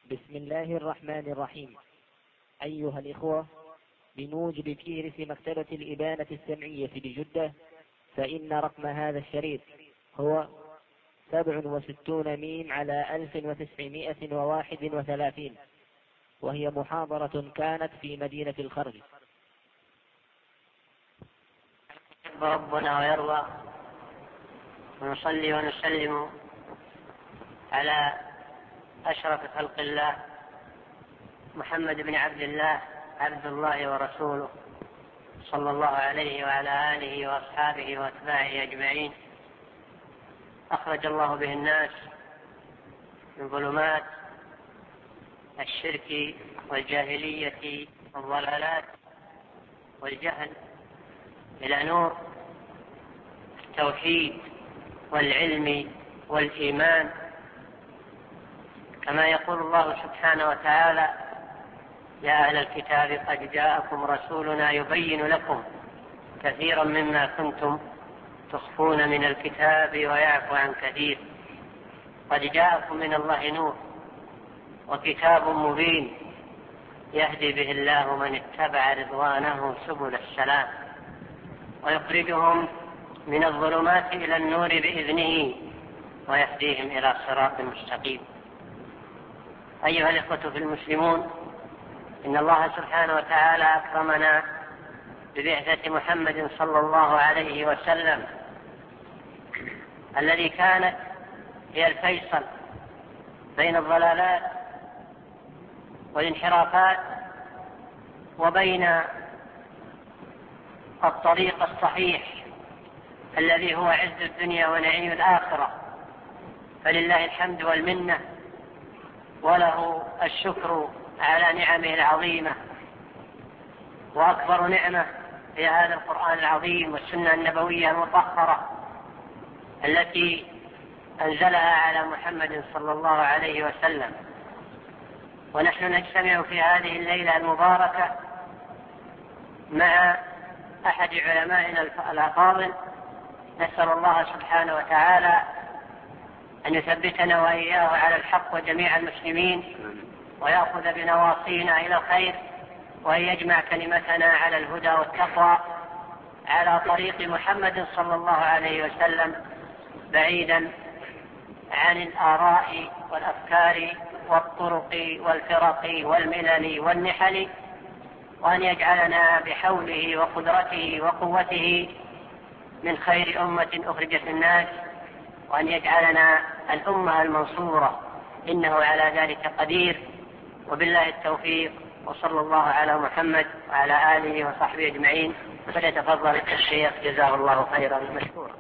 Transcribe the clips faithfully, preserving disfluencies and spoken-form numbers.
بسم الله الرحمن الرحيم. أيها الإخوة، بموجب فهرس مكتبة الإبانة السمعية بجدة، فإن رقم هذا الشريط هو سبع وستون ميم على ألف وتسعمائة وواحد وثلاثين، وهي محاضرة كانت في مدينة الخرج. ربنا ويرضى، ونصلي ونسلم على أشرف خلق الله محمد بن عبد الله عبد الله ورسوله، صلى الله عليه وعلى آله وأصحابه وأتباعه أجمعين. أخرج الله به الناس من ظلمات الشرك والجاهلية والضلالات والجهل إلى نور التوحيد والعلم والإيمان، كما يقول الله سبحانه وتعالى: يا أهل الكتاب قد جاءكم رسولنا يبين لكم كثيرا مما كنتم تخفون من الكتاب ويعفو عن كثير، قد جاءكم من الله نور وكتاب مبين يهدي به الله من اتبع رضوانه سبل السلام ويخرجهم من الظلمات إلى النور بإذنه ويهديهم إلى صراط مستقيم. أيها الإخوة في المسلمون، إن الله سبحانه وتعالى أكرمنا ببعثة محمد صلى الله عليه وسلم، الذي كانت هي الفيصل بين الضلالات والانحرافات وبين الطريق الصحيح الذي هو عز الدنيا ونعيم الآخرة. فلله الحمد والمنة، وله الشكر على نعمه العظيمة. وأكبر نعمة هي هذا القرآن العظيم والسنة النبوية المطهرة التي أنزلها على محمد صلى الله عليه وسلم. ونحن نجتمع في هذه الليلة المباركة مع أحد علمائنا الأفاضل، نسأل الله سبحانه وتعالى أن يثبتنا وإياه على الحق وجميع المسلمين، ويأخذ بنواصينا إلى الخير، وأن يجمع كلمتنا على الهدى والتقوى على طريق محمد صلى الله عليه وسلم، بعيدا عن الآراء والأفكار والطرق والفرق والملل والنحل، وأن يجعلنا بحوله وقدرته وقوته من خير أمة أخرجت الناس، وأن يجعلنا الأمة المنصورة، إنه على ذلك قدير، وبالله التوفيق. وصلى الله على محمد وعلى آله وصحبه أجمعين. فليتفضل الشيخ جزاه الله خيرا مشكورا.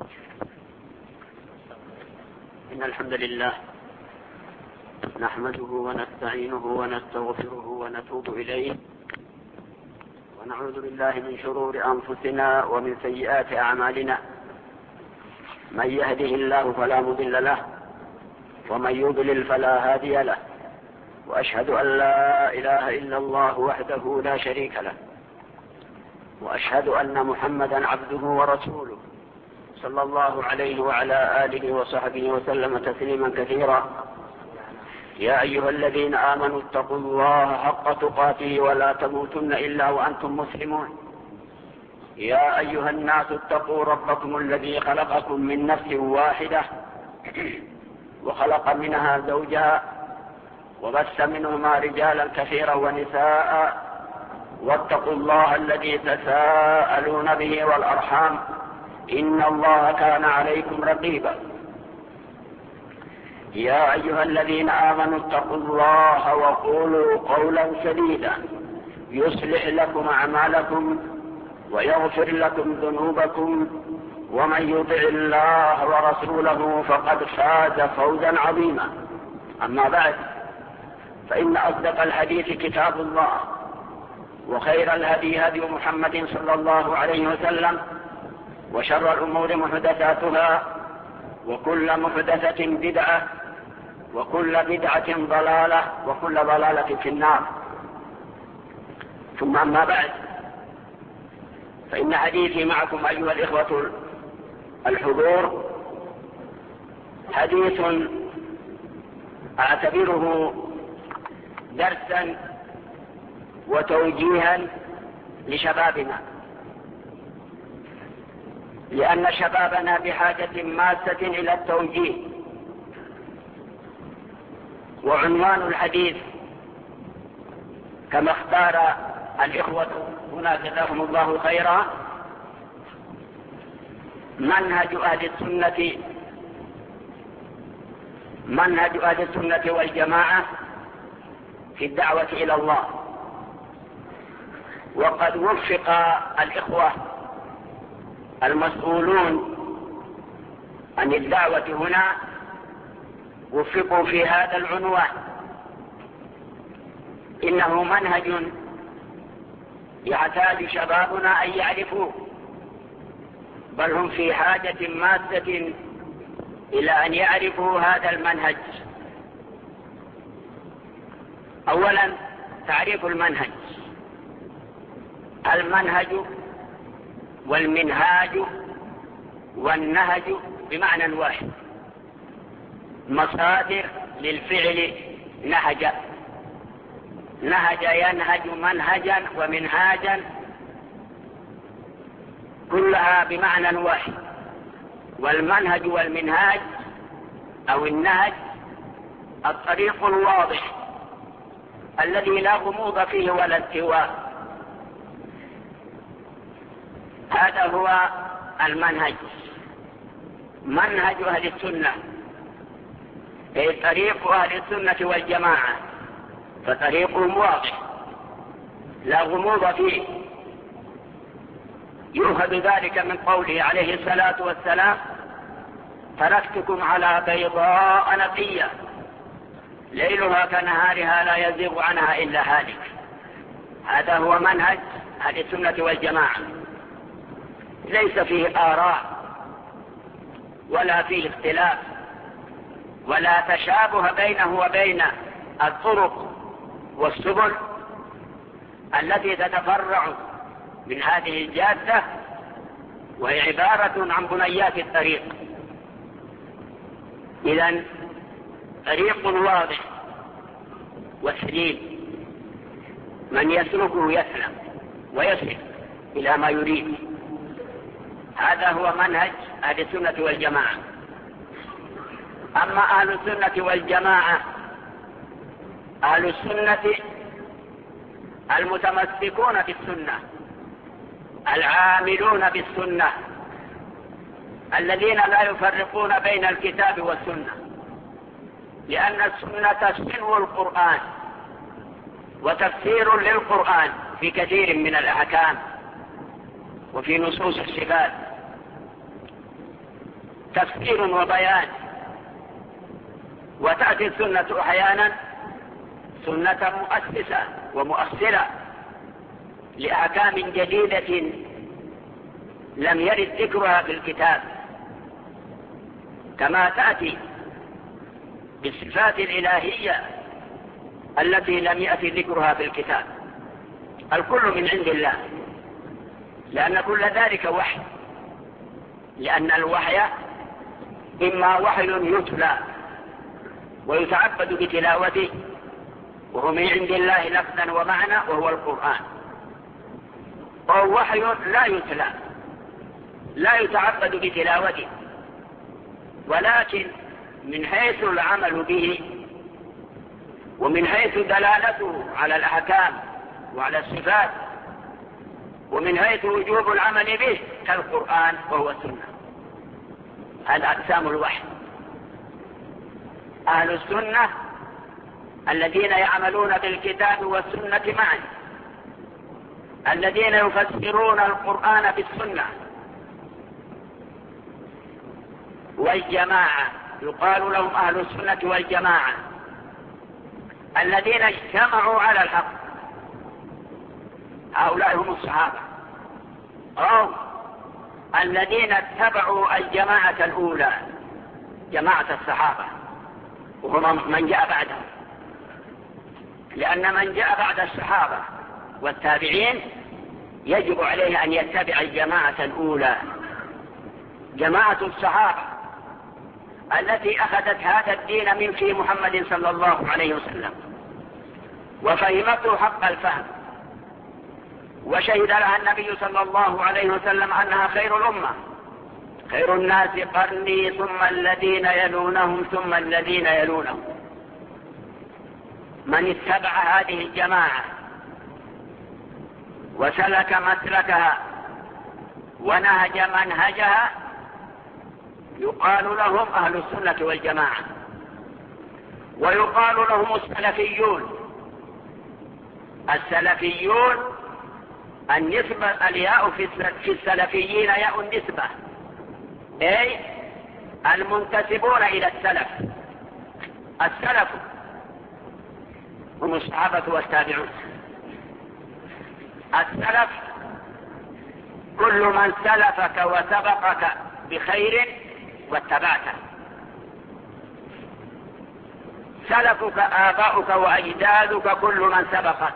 إن الحمد لله نحمده ونستعينه ونستغفره ونتوب إليه، ونعوذ بالله من شرور أنفسنا ومن سيئات أعمالنا. من يهده الله فلا مضل له، ومن يضلل فلا هادي له، وأشهد أن لا إله إلا الله وحده لا شريك له، وأشهد أن محمدا عبده ورسوله، صلى الله عليه وعلى آله وصحبه وسلم تسليما كثيرا. يا أيها الذين آمنوا اتقوا الله حق تقاته ولا تموتن إلا وأنتم مسلمون. يا أيها الناس اتقوا ربكم الذي خلقكم من نفس واحدة وخلق منها زوجها وبث منهما رجالا كثيرا ونساء، واتقوا الله الذي تساءلون به والأرحام، إن الله كان عليكم رقيبا. يا أيها الذين آمنوا اتقوا الله وقولوا قولا سديدا يصلح لكم أعمالكم ويغفر لكم ذنوبكم، ومن يطع الله ورسوله فقد فاز فوزا عظيما. أما بعد، فإن أصدق الحديث كتاب الله، وخير الهدي هدي محمد صلى الله عليه وسلم، وشر الأمور محدثاتها، وكل محدثة بدعة، وكل بدعة ضلالة، وكل ضلالة في النار. ثم أما بعد، فإن حديثي معكم أيها الإخوة الحضور حديث أعتبره درسا وتوجيها لشبابنا، لأن شبابنا بحاجة ماسة إلى التوجيه. وعنوان الحديث كما اختار الإخوة هنا جزاهم الله خيرا: منهج أهل السنة منهج أهل السنة والجماعة في الدعوة إلى الله. وقد وفق الإخوة المسؤولون عن الدعوة هنا، وفقوا في هذا العنوان. إنه منهج يحتاج شبابنا أن يعرفوه، بل هم في حاجة ماسة إلى أن يعرفوا هذا المنهج. أولا تعريف المنهج. المنهج والمنهاج والنهج بمعنى واحد، مصادر للفعل نهج. نهج ينهج منهجا ومنهاجا، كلها بمعنى واحد. والمنهج والمنهاج أو النهج الطريق الواضح الذي لا غموض فيه ولا التواء، هذا هو المنهج. منهج أهل السنة أي طريق أهل السنة والجماعة، فطريقهم واضح لا غموض فيه. يؤخذ ذلك من قوله عليه الصلاة والسلام: تركتكم على بيضاء نقية ليلها كنهارها لا يزيغ عنها إلا هالك. هذا هو منهج أهل السنة والجماعة، ليس فيه آراء ولا فيه اختلاف ولا تشابه بينه وبين الطرق والسبل التي تتفرع من هذه الجادة، وهي عبارة عن بنيات الطريق. إذن طريق واضح وسليم، من يسلكه يسلم ويصل إلى ما يريد. هذا هو منهج أهل السنة والجماعة. أما أهل السنة والجماعة، أهل السنة المتمسكون بالسنة، العاملون بالسنة، الذين لا يفرقون بين الكتاب والسنة، لأن السنة سلو القرآن وتفسير للقرآن في كثير من الأحكام وفي نصوص الصفات، تفسير وبيان. وتأتي السنة أحيانا سنة مؤسسة ومؤثرة لأحكام جديدة لم يرد ذكرها في الكتاب، كما تأتي بالصفات الإلهية التي لم يأتي ذكرها في الكتاب. الكل من عند الله، لأن كل ذلك وحي، لأن الوحي إما وحي يتلى ويتعبد بتلاوته وهو من عند الله لفظا ومعنى وهو القرآن، وهو وحي لا يتلى لا يتعبد بتلاوته، ولكن من حيث العمل به ومن حيث دلالته على الأحكام وعلى الصفات ومن حيث وجوب العمل به كالقرآن وهو السنة. هذا أقسام الوحي. أهل السنة الذين يعملون بالكتاب والسنة معا، الذين يفسرون القرآن بالسنة. والجماعة يقال لهم أهل السنة والجماعة الذين اجتمعوا على الحق، هؤلاء هم الصحابة، أو الذين اتبعوا الجماعة الأولى جماعة الصحابة وهم من جاء بعدهم، لأن من جاء بعد الصحابة والتابعين يجب عليه أن يتبع الجماعة الأولى، جماعة الصحابة التي أخذت هذا الدين من في محمد صلى الله عليه وسلم. وفهمته حق الفهم، وشهد لها النبي صلى الله عليه وسلم أنها خير الأمة، خير الناس قرني ثم الذين يلونهم ثم الذين يلونهم. من اتبع هذه الجماعة وسلك مسلكها ونهج منهجها يقال لهم أهل السنة والجماعة، ويقال لهم السلفيون. السلفيون النسبة الياء في السلفيين ياء النسبة، أي المنتسبون إلى السلف. السلف هم الصحابة والتابعون. السلف كل من سلفك وسبقك بخير واتبعته. سلفك آباؤك وأجدادك كل من سبقك.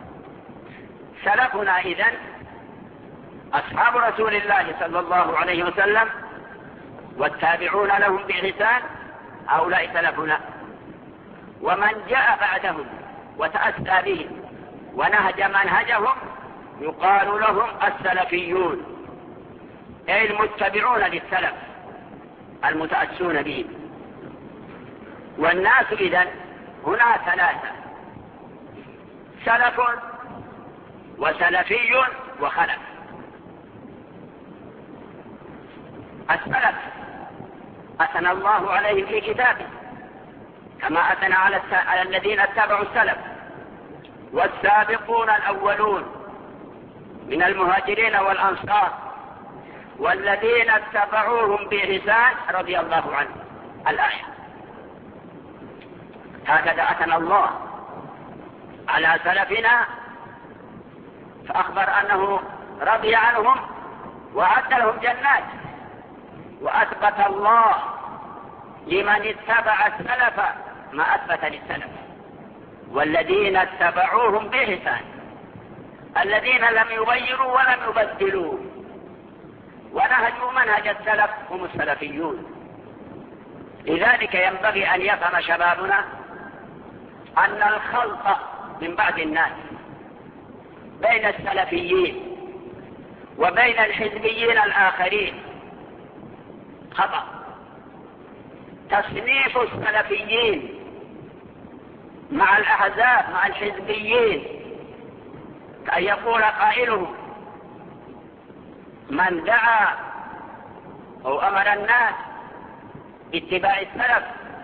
سلفنا إذن أصحاب رسول الله صلى الله عليه وسلم والتابعون لهم بإحسان، هؤلاء سلفنا. ومن جاء بعدهم وتأسى بهم ونهج منهجهم يقال لهم السلفيون، أي المتبعون للسلف المتأسون بهم. والناس إذن هنا ثلاثة: سلف وسلفي وخلف. السلف أثنى الله عليهم في كتابه كما أثنى على, على الذين اتبعوا السلف. والسابقون الأولون من المهاجرين والأنصار والذين اتبعوهم بإحسان رضي الله عنهم الآية. هكذا أثنى الله على سلفنا فأخبر أنه رضي عنهم وأعد لهم جنات. وأثبت الله لمن اتبع السلف ما أثبت للسلف: والذين اتبعوهم بإحسان، الذين لم يغيروا ولم يبدلوا ونهجوا منهج السلف هم السلفيون. لذلك ينبغي أن يفهم شبابنا أن الخلط من بعض الناس بين السلفيين وبين الحزبيين الآخرين خطأ. تصنيف السلفيين مع الأحزاب مع الحزبيين كأن يقول قائلهم: من دعا أو أمر الناس باتباع السلف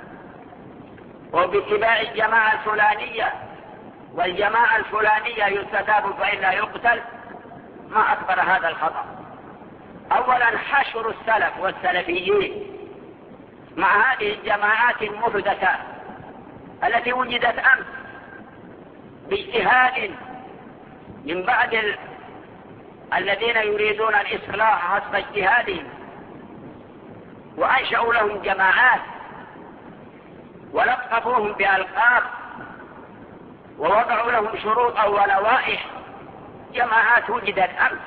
وباتباع الجماعة الفلانية والجماعة الفلانية يستتاب فإلا يقتل، ما أكبر هذا الخطأ. أولا حشر السلف والسلفيين مع هذه الجماعات المحدثة التي وجدت أمس باجتهاد من بعد ال... الذين يريدون الإصلاح حسب اجتهادهم، وأنشأوا لهم جماعات ولقبوهم بألقاب ووضعوا لهم شروطا ولوائح. جماعات وجدت أمس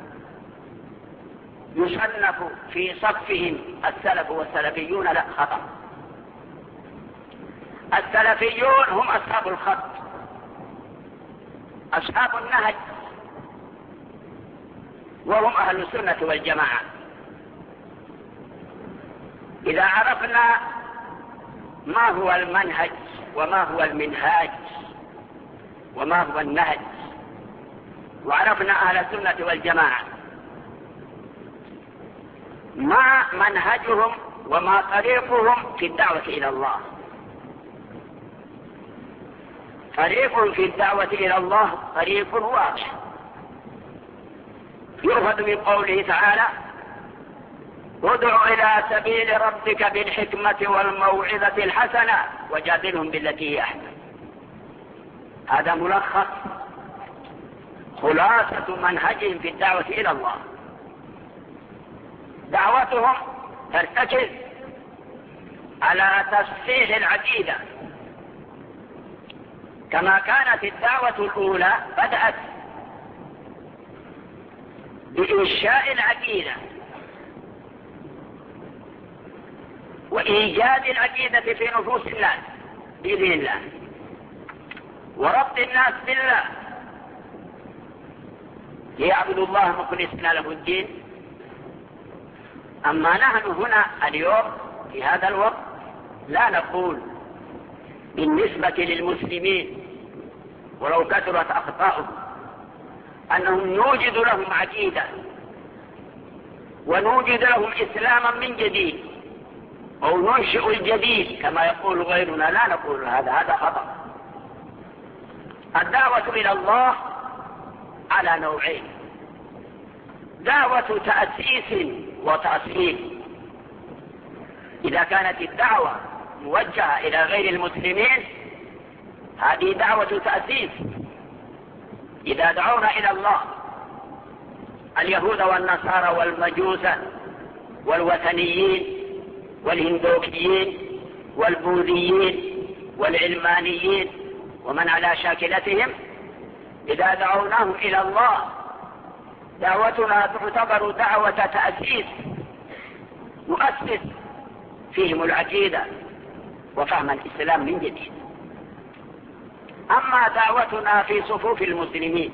يصنف في صفهم السلف والسلفيون، لا، خطأ. السلفيون هم أصحاب الخط، أصحاب النهج، وهم أهل السنة والجماعة. إذا عرفنا ما هو المنهج وما هو المنهاج وما هو النهج وعرفنا أهل السنة والجماعة ما منهجهم وما طريقهم في الدعوة إلى الله. طريق في الدعوة إلى الله طريق واضح يؤخذ من قوله تعالى: ادع إلى سبيل ربك بالحكمة والموعظة الحسنة وجادلهم بالتي هي أحسن. هذا ملخص خلاصة منهجهم في الدعوة إلى الله. دعوتهم ترتكز على تصحيح العقيدة، كما كانت الدعوة الأولى بدأت بإنشاء العقيدة وإيجاد العقيدة في نفوس الناس بإذن الله، وربط الناس بالله ليعبدوا الله مخلصين له الدين. أما نحن هنا اليوم في هذا الوقت لا نقول بالنسبة للمسلمين ولو كثرت أخطاؤهم أنهم نوجد لهم عقيدة ونوجد لهم إسلاما من جديد أو ننشئ الجديد كما يقول غيرنا. لا نقول هذا، هذا خطأ. الدعوة إلى الله على نوعين: دعوة تأسيس وتأصيل. إذا كانت الدعوة موجهة إلى غير المسلمين هذه دعوة تأسيس. إذا دعونا إلى الله اليهود والنصارى والمجوس والوثنيين والهندوكيين والبوذيين والعلمانيين ومن على شاكلتهم، إذا دعوناهم إلى الله دعوتنا تعتبر دعوة تأسيس، نؤسس فيهم العقيدة وفهم الإسلام من جديد. أما دعوتنا في صفوف المسلمين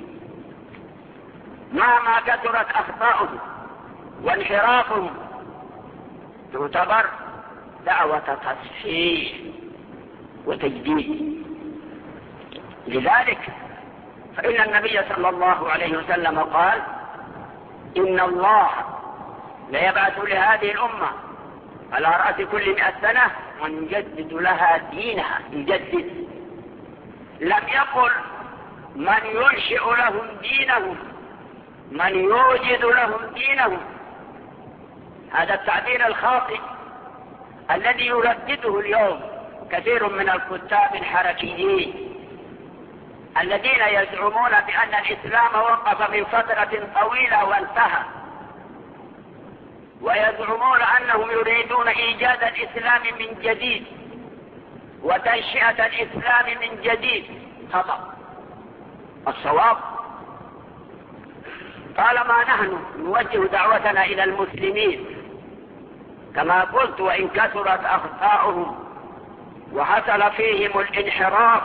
مهما كثرت أخطاؤهم وانحرافهم تعتبر دعوة تصحيح وتجديد. لذلك فإن النبي صلى الله عليه وسلم قال: إن الله ليبعث لهذه الأمة على رأس كل مئة سنة من يجدد لها دينها. يجدد، لم يقل من ينشئ لهم دينهم، من يوجد لهم دينهم. هذا التعبير الخاطئ الذي يردده اليوم كثير من الكتاب الحركيين الذين يزعمون بأن الإسلام وقف من فترة طويلة وانتهى، ويزعمون أنهم يريدون إيجاد الإسلام من جديد وتنشئة الإسلام من جديد. خطأ. الصواب طالما نحن نوجه دعوتنا إلى المسلمين كما قلت وإن كثرت أخطاؤهم وحصل فيهم الانحراف،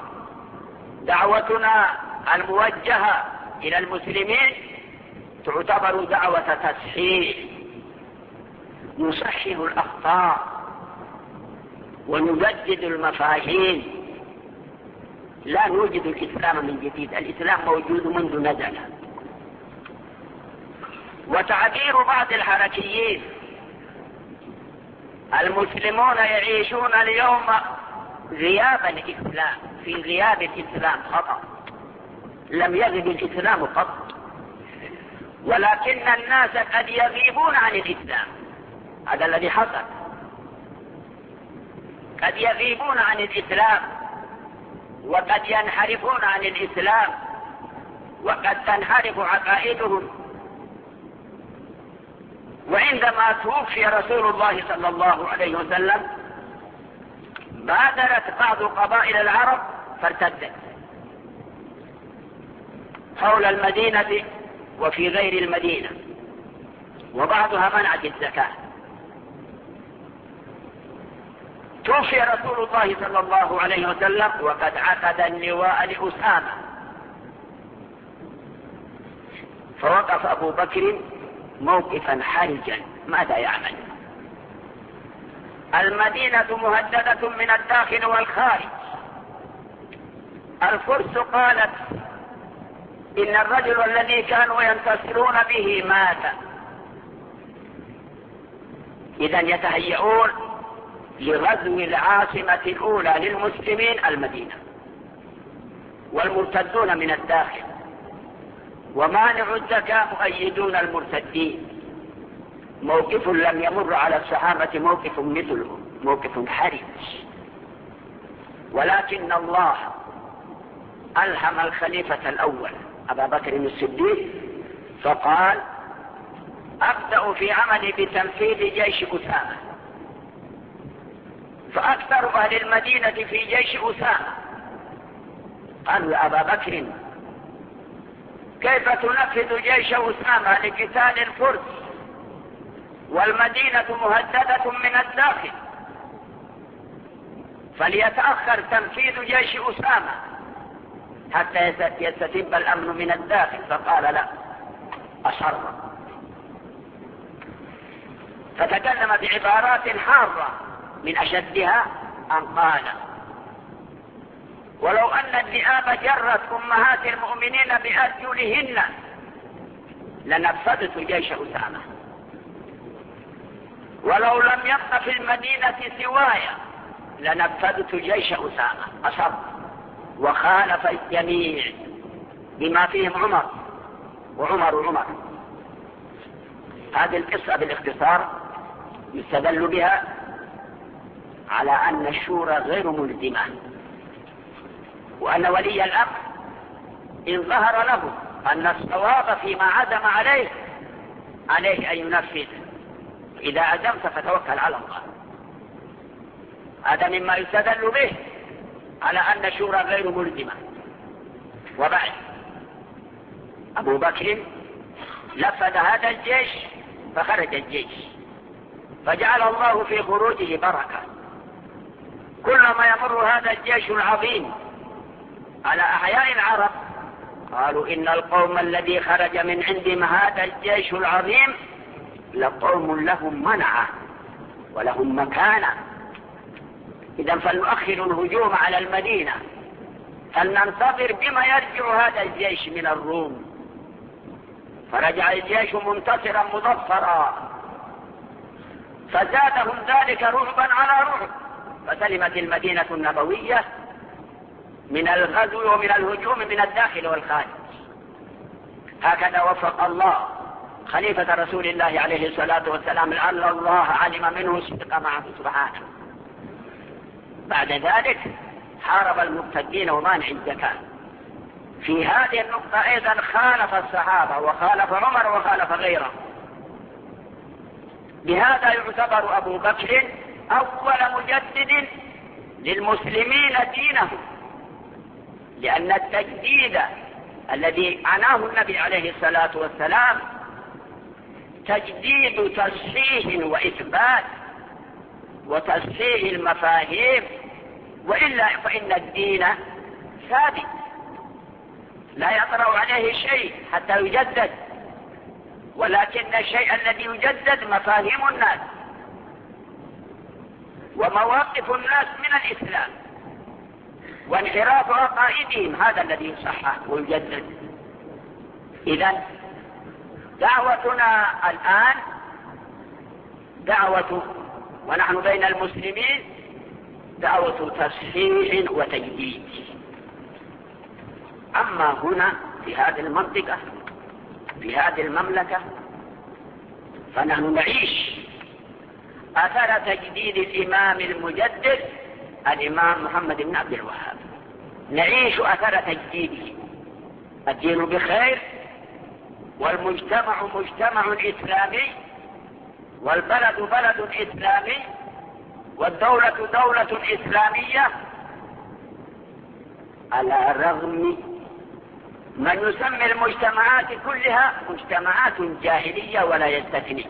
دعوتنا الموجهة إلى المسلمين تعتبر دعوة تصحيح، نصحح الأخطاء ونجدد المفاهيم، لا نوجد الإسلام من جديد. الإسلام موجود منذ نزل. وتعبير بعض الحركيين: المسلمون يعيشون اليوم غياب الإسلام، في غياب الإسلام، خطأ. لم يغب الإسلام قط، ولكن الناس قد يغيبون عن الإسلام. هذا الذي حصل، قد يغيبون عن الإسلام وقد ينحرفون عن الإسلام وقد تنحرف عقائدهم. وعندما توفي رسول الله صلى الله عليه وسلم بادرت بعض قبائل العرب فارتدت حول المدينة وفي غير المدينة، وبعضها منعت الزكاة. توفي رسول الله صلى الله عليه وسلم وقد عقد اللواء لأسامة، فوقف أبو بكر موقفا حرجا، ماذا يعمل؟ المدينة مهددة من الداخل والخارج. الفرس قالت إن الرجل الذي كانوا ينتصرون به مات، إذا يتهيئون لغزو العاصمة الأولى للمسلمين المدينة، والمرتدون من الداخل ومانع الزكاة مؤيدون المرتدين. موقف لم يمر على الصحابة موقف مثله، موقف حرج. ولكن الله ألهم الخليفة الأول أبا بكر الصديق فقال: أبدأ في عملي بتنفيذ جيش أسامة. فأكثر أهل المدينة في جيش أسامة قالوا: يا أبا بكر، كيف تنفذ جيش أسامة لقتال الفرس والمدينة مهددة من الداخل؟ فليتأخر تنفيذ جيش أسامة حتى يستتب الأمن من الداخل، فقال لا، أصر. فتكلم بعبارات حارة من أشدها أن قال: ولو أن الذئاب جرت أمهات المؤمنين بأرجلهن لنفذت جيش أسامة، ولو لم يبق في المدينة سواي لنفذت جيش أسامة. أصر وخالف الجميع بما فيهم عمر، وعمر عمر. هذه القصة بالاختصار يستدل بها على أن الشورى غير ملزمة، وأن ولي الأمر إن ظهر له أن الصواب فيما عزم عليه عليه أن ينفذ. إذا عزمت فتوكل على الله. هذا مما يستدل به على أن الشورى غير ملزمة. وبعد أبو بكر نفذ هذا الجيش فخرج الجيش، فجعل الله في خروجه بركة. كلما يمر هذا الجيش العظيم على أحياء العرب قالوا: إن القوم الذي خرج من عندهم هذا الجيش العظيم لقوم لهم منعة ولهم مكانة، إذا فلنؤخر الهجوم على المدينة، فلننتظر بما يرجع هذا الجيش من الروم. فرجع الجيش منتصرا مظفرا، فزادهم ذلك رعبا على رعب، فسلمت المدينة النبوية من الغزو ومن الهجوم من الداخل والخارج. هكذا وفق الله خليفة رسول الله عليه الصلاة والسلام، لعل الله علم منه الصدق معه سبحانه. بعد ذلك حارب المرتدين ومانع الزكاة. في هذه النقطة أيضا خالف الصحابة وخالف عمر وخالف غيره. بهذا يعتبر أبو بكر أول مجدد للمسلمين دينهم، لأن التجديد الذي عناه النبي عليه الصلاة والسلام تجديد تصحيح وإثبات وتصحيح المفاهيم، وإلا فإن الدين ثابت لا يطرأ عليه شيء حتى يجدد، ولكن الشيء الذي يجدد مفاهيم الناس ومواقف الناس من الإسلام وانحراف عقائدهم، هذا الذي يصحح ويجدد. إذن دعوتنا الآن دعوة، ونحن بين المسلمين، دعوة تصحيح وتجديد. أما هنا في هذه المنطقة في هذه المملكة فنحن نعيش أثر تجديد الإمام المجدد الإمام محمد بن عبد الوهاب، نعيش أثر تجديده. الدين بخير، والمجتمع مجتمع إسلامي، والبلد بلد إسلامي، والدولة دولة إسلامية، على الرغم من يسمي المجتمعات كلها مجتمعات جاهلية ولا يستثني.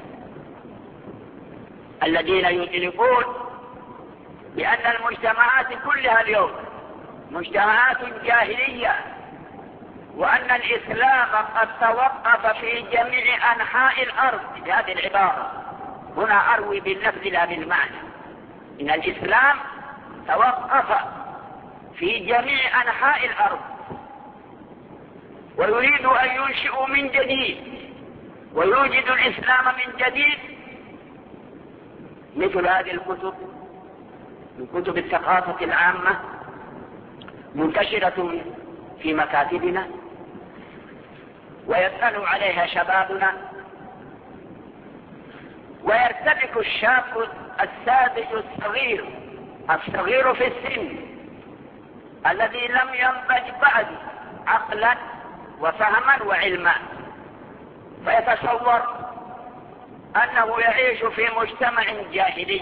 الذين يطلقون بأن المجتمعات كلها اليوم مجتمعات جاهلية، وأن الإسلام قد توقف في جميع أنحاء الأرض بهذه العبارة. هنا أروي باللفظ لا بالمعنى. إن الإسلام توقف في جميع أنحاء الأرض، ويريد أن ينشئ من جديد ويوجد الإسلام من جديد. مثل هذه الكتب من كتب الثقافة العامة منتشرة في مكاتبنا، ويطلع عليها شبابنا، ويرتبك الشاب الساذج الصغير الصغير في السن الذي لم ينضج بعد عقلا وفهما وعلما، فيتصور أنه يعيش في مجتمع جاهلي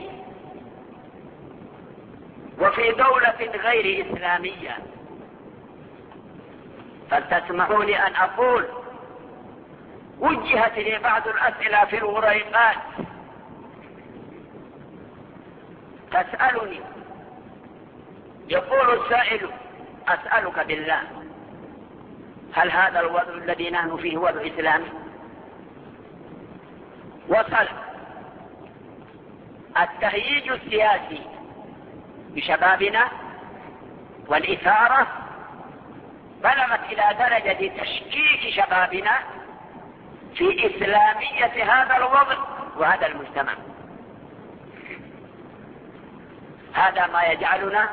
وفي دولة غير إسلامية. فلتسمحوا لي أن أقول وجهت لي بعض الأسئلة في الوريقات تسألني، يقول السائل: أسألك بالله، هل هذا الوضع الذي نحن فيه وضع إسلامي؟ وصل التهييج السياسي بشبابنا والإثارة بلغت إلى درجة تشكيك شبابنا في إسلامية هذا الوضع وهذا المجتمع. هذا ما يجعلنا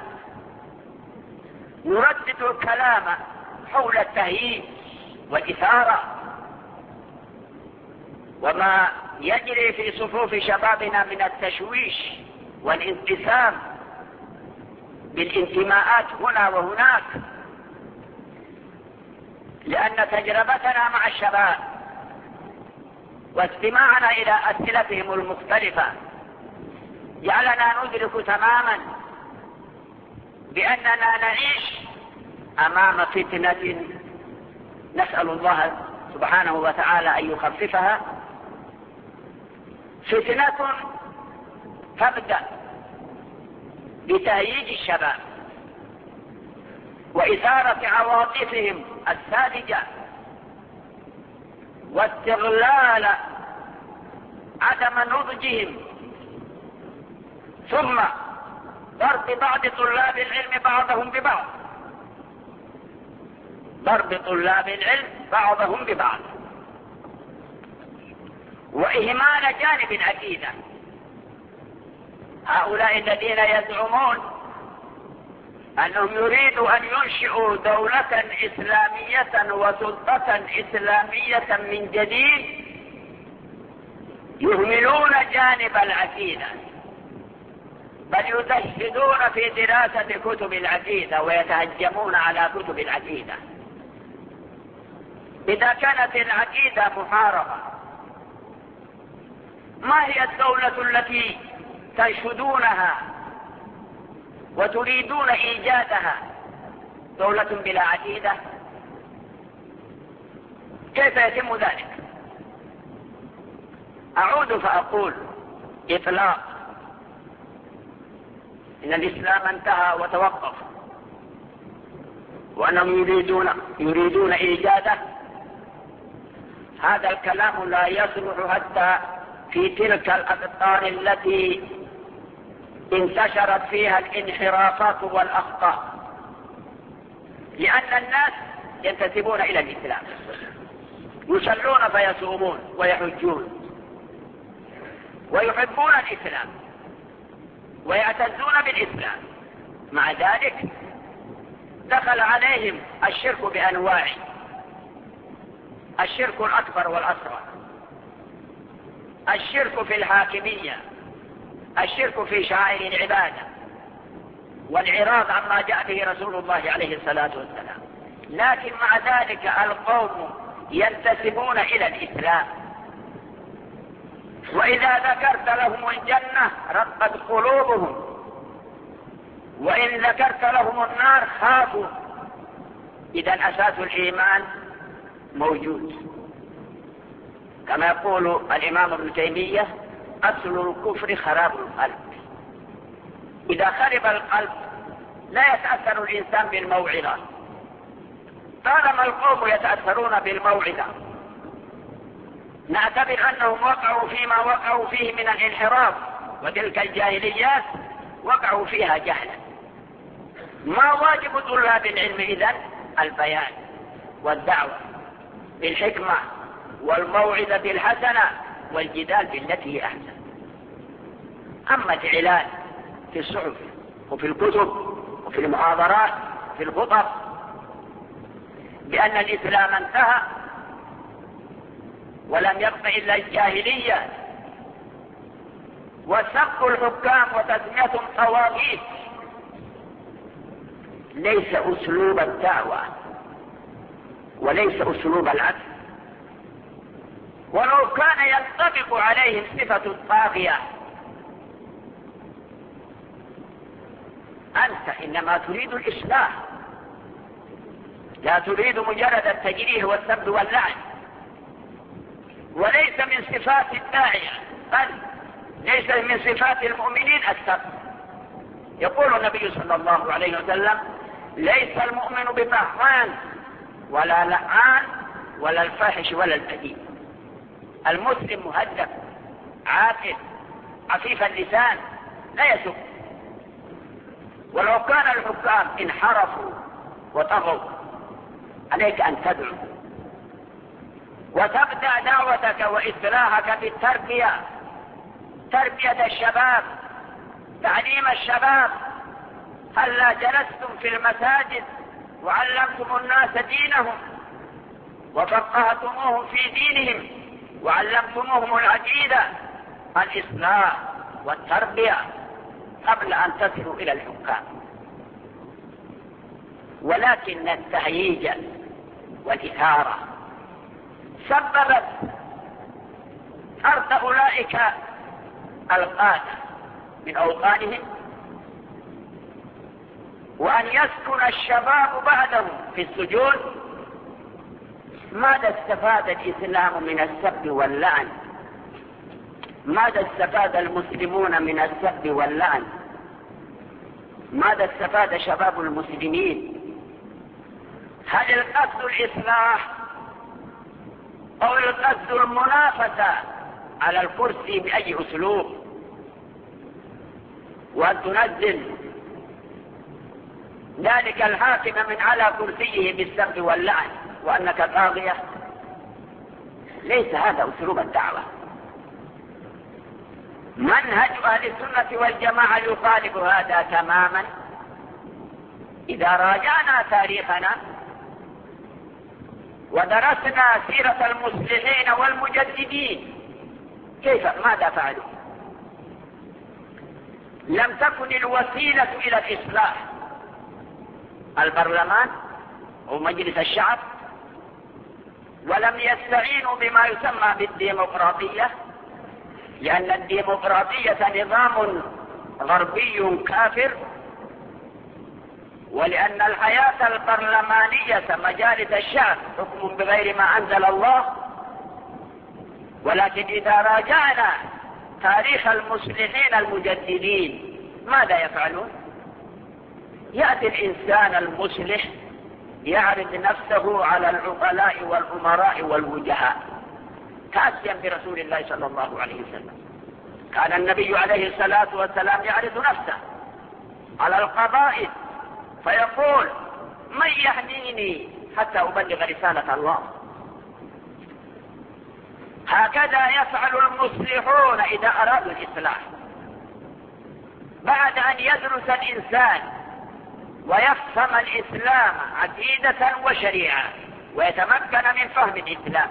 نردد الكلام حول التهييج والإثارة وما يجري في صفوف شبابنا من التشويش والانقسام بالانتماءات هنا وهناك، لأن تجربتنا مع الشباب واستماعنا إلى أسئلتهم المختلفة جعلنا ندرك تماما بأننا نعيش أمام فتنة نسأل الله سبحانه وتعالى أن يخففها، فتنة تبدأ بتهييج الشباب وإثارة عواطفهم الساذجة واستغلال عدم نضجهم، ثم ضرب بعض طلاب العلم بعضهم ببعض ضرب طلاب العلم بعضهم ببعض وإهمال جانب العقيدة. هؤلاء الذين يزعمون أنهم يريدوا أن ينشئوا دولة إسلامية وسلطة إسلامية من جديد يهملون جانب العقيدة، بل يزهدون في دراسة كتب العقيدة ويتهجمون على كتب العقيدة. إذا كانت العقيدة محاربة، ما هي الدولة التي تنشدونها وتريدون إيجادها؟ دولة بلا عقيدة؟ كيف يتم ذلك؟ أعود فأقول إطلاق إن الإسلام انتهى وتوقف وأنهم يريدون يريدون إيجاده، هذا الكلام لا يصلح حتى في تلك الأقطار التي انتشرت فيها الانحرافات والأخطاء، لأن الناس ينتسبون إلى الإسلام، يصلون فيصومون ويحجون ويحبون الإسلام ويعتزون بالإسلام، مع ذلك دخل عليهم الشرك بأنواعه، الشرك الأكبر والأصغر، الشرك في الحاكمية، الشرك في شعائر العبادة، والإعراض عما جاء به رسول الله عليه الصلاة والسلام. لكن مع ذلك القوم ينتسبون إلى الإسلام، وإذا ذكرت لهم الجنة رقت قلوبهم، وإن ذكرت لهم النار خافوا. إذا أساس الإيمان موجود، كما يقول الإمام ابن تيمية: أصل الكفر خراب القلب. إذا خرب القلب لا يتأثر الإنسان بالموعظة، طالما القوم يتأثرون بالموعظة نعتبر أنهم وقعوا فيما وقعوا فيه من الانحراف، وتلك الجاهليات وقعوا فيها جهلا. ما واجب طلاب العلم إذن؟ البيان والدعوة بالحكمة والموعظة الحسنة والجدال بالتي هي أحسن. أما الإعلان في الصحف وفي الكتب وفي المحاضرات وفي الخطب بأن الإسلام انتهى ولم يبق إلا الجاهلية وسب الحكام وتسميتهم طواغيت ليس أسلوب الدعوة وليس أسلوب العدل. ولو كان ينطبق عليهم صفة الطاغية، أنت إنما تريد الإصلاح، لا تريد مجرد التجريح والسب واللعن، وليس من صفات الداعية، بل ليس من صفات المؤمنين السب. يقول النبي صلى الله عليه وسلم: ليس المؤمن بطهان ولا لعان ولا الفاحش ولا البذيء. المسلم مهذب عاقل عفيف اللسان لا يسب. ولو كان الحكام انحرفوا وطغوا عليك أن تدعو وتبدأ دعوتك وإصلاحك بالتربية، تربية الشباب، تعليم الشباب. هلا جلستم في المساجد وعلمتم الناس دينهم وفقهتموهم في دينهم وعلمتموهم العقيدة، الإصلاح والتربية قبل أن تصلوا إلى الحكام. ولكن التهييج والإثارة سببت طرد أولئك القادة من أوطانهم، وأن يسكن الشباب بعدهم في السجون. ماذا استفاد الإسلام من السب واللعن؟ ماذا استفاد المسلمون من السب واللعن؟ ماذا استفاد شباب المسلمين؟ هل القصد الإصلاح أو القصد المنافسة على الكرسي بأي أسلوب، وأن تنزل ذلك الحاكم من على كرسيه بالسب واللعن وأنك طاغية؟ ليس هذا أسلوب الدعوة. منهج أهل السنة والجماعة يخالف هذا تماما. إذا راجعنا تاريخنا ودرسنا سيرة المصلحين والمجددين كيف ماذا فعلوا؟ لم تكن الوسيلة إلى الإصلاح البرلمان أو مجلس الشعب، ولم يستعينوا بما يسمى بالديمقراطية، لأن الديمقراطية نظام غربي كافر، ولأن الحياة البرلمانية مجالس الشعب حكم بغير ما أنزل الله. ولكن إذا راجعنا تاريخ المصلحين المجددين ماذا يفعلون؟ يأتي الإنسان المصلح يعرض نفسه على العقلاء والأمراء والوجهاء تأسيا برسول الله صلى الله عليه وسلم. كان النبي عليه الصلاة والسلام يعرض نفسه على القبائل فيقول: من يحميني حتى أبلغ رسالة الله. هكذا يفعل المصلحون إذا أرادوا الإصلاح. بعد أن يدرس الإنسان ويفهم الإسلام عقيدة وشريعة ويتمكن من فهم الإسلام،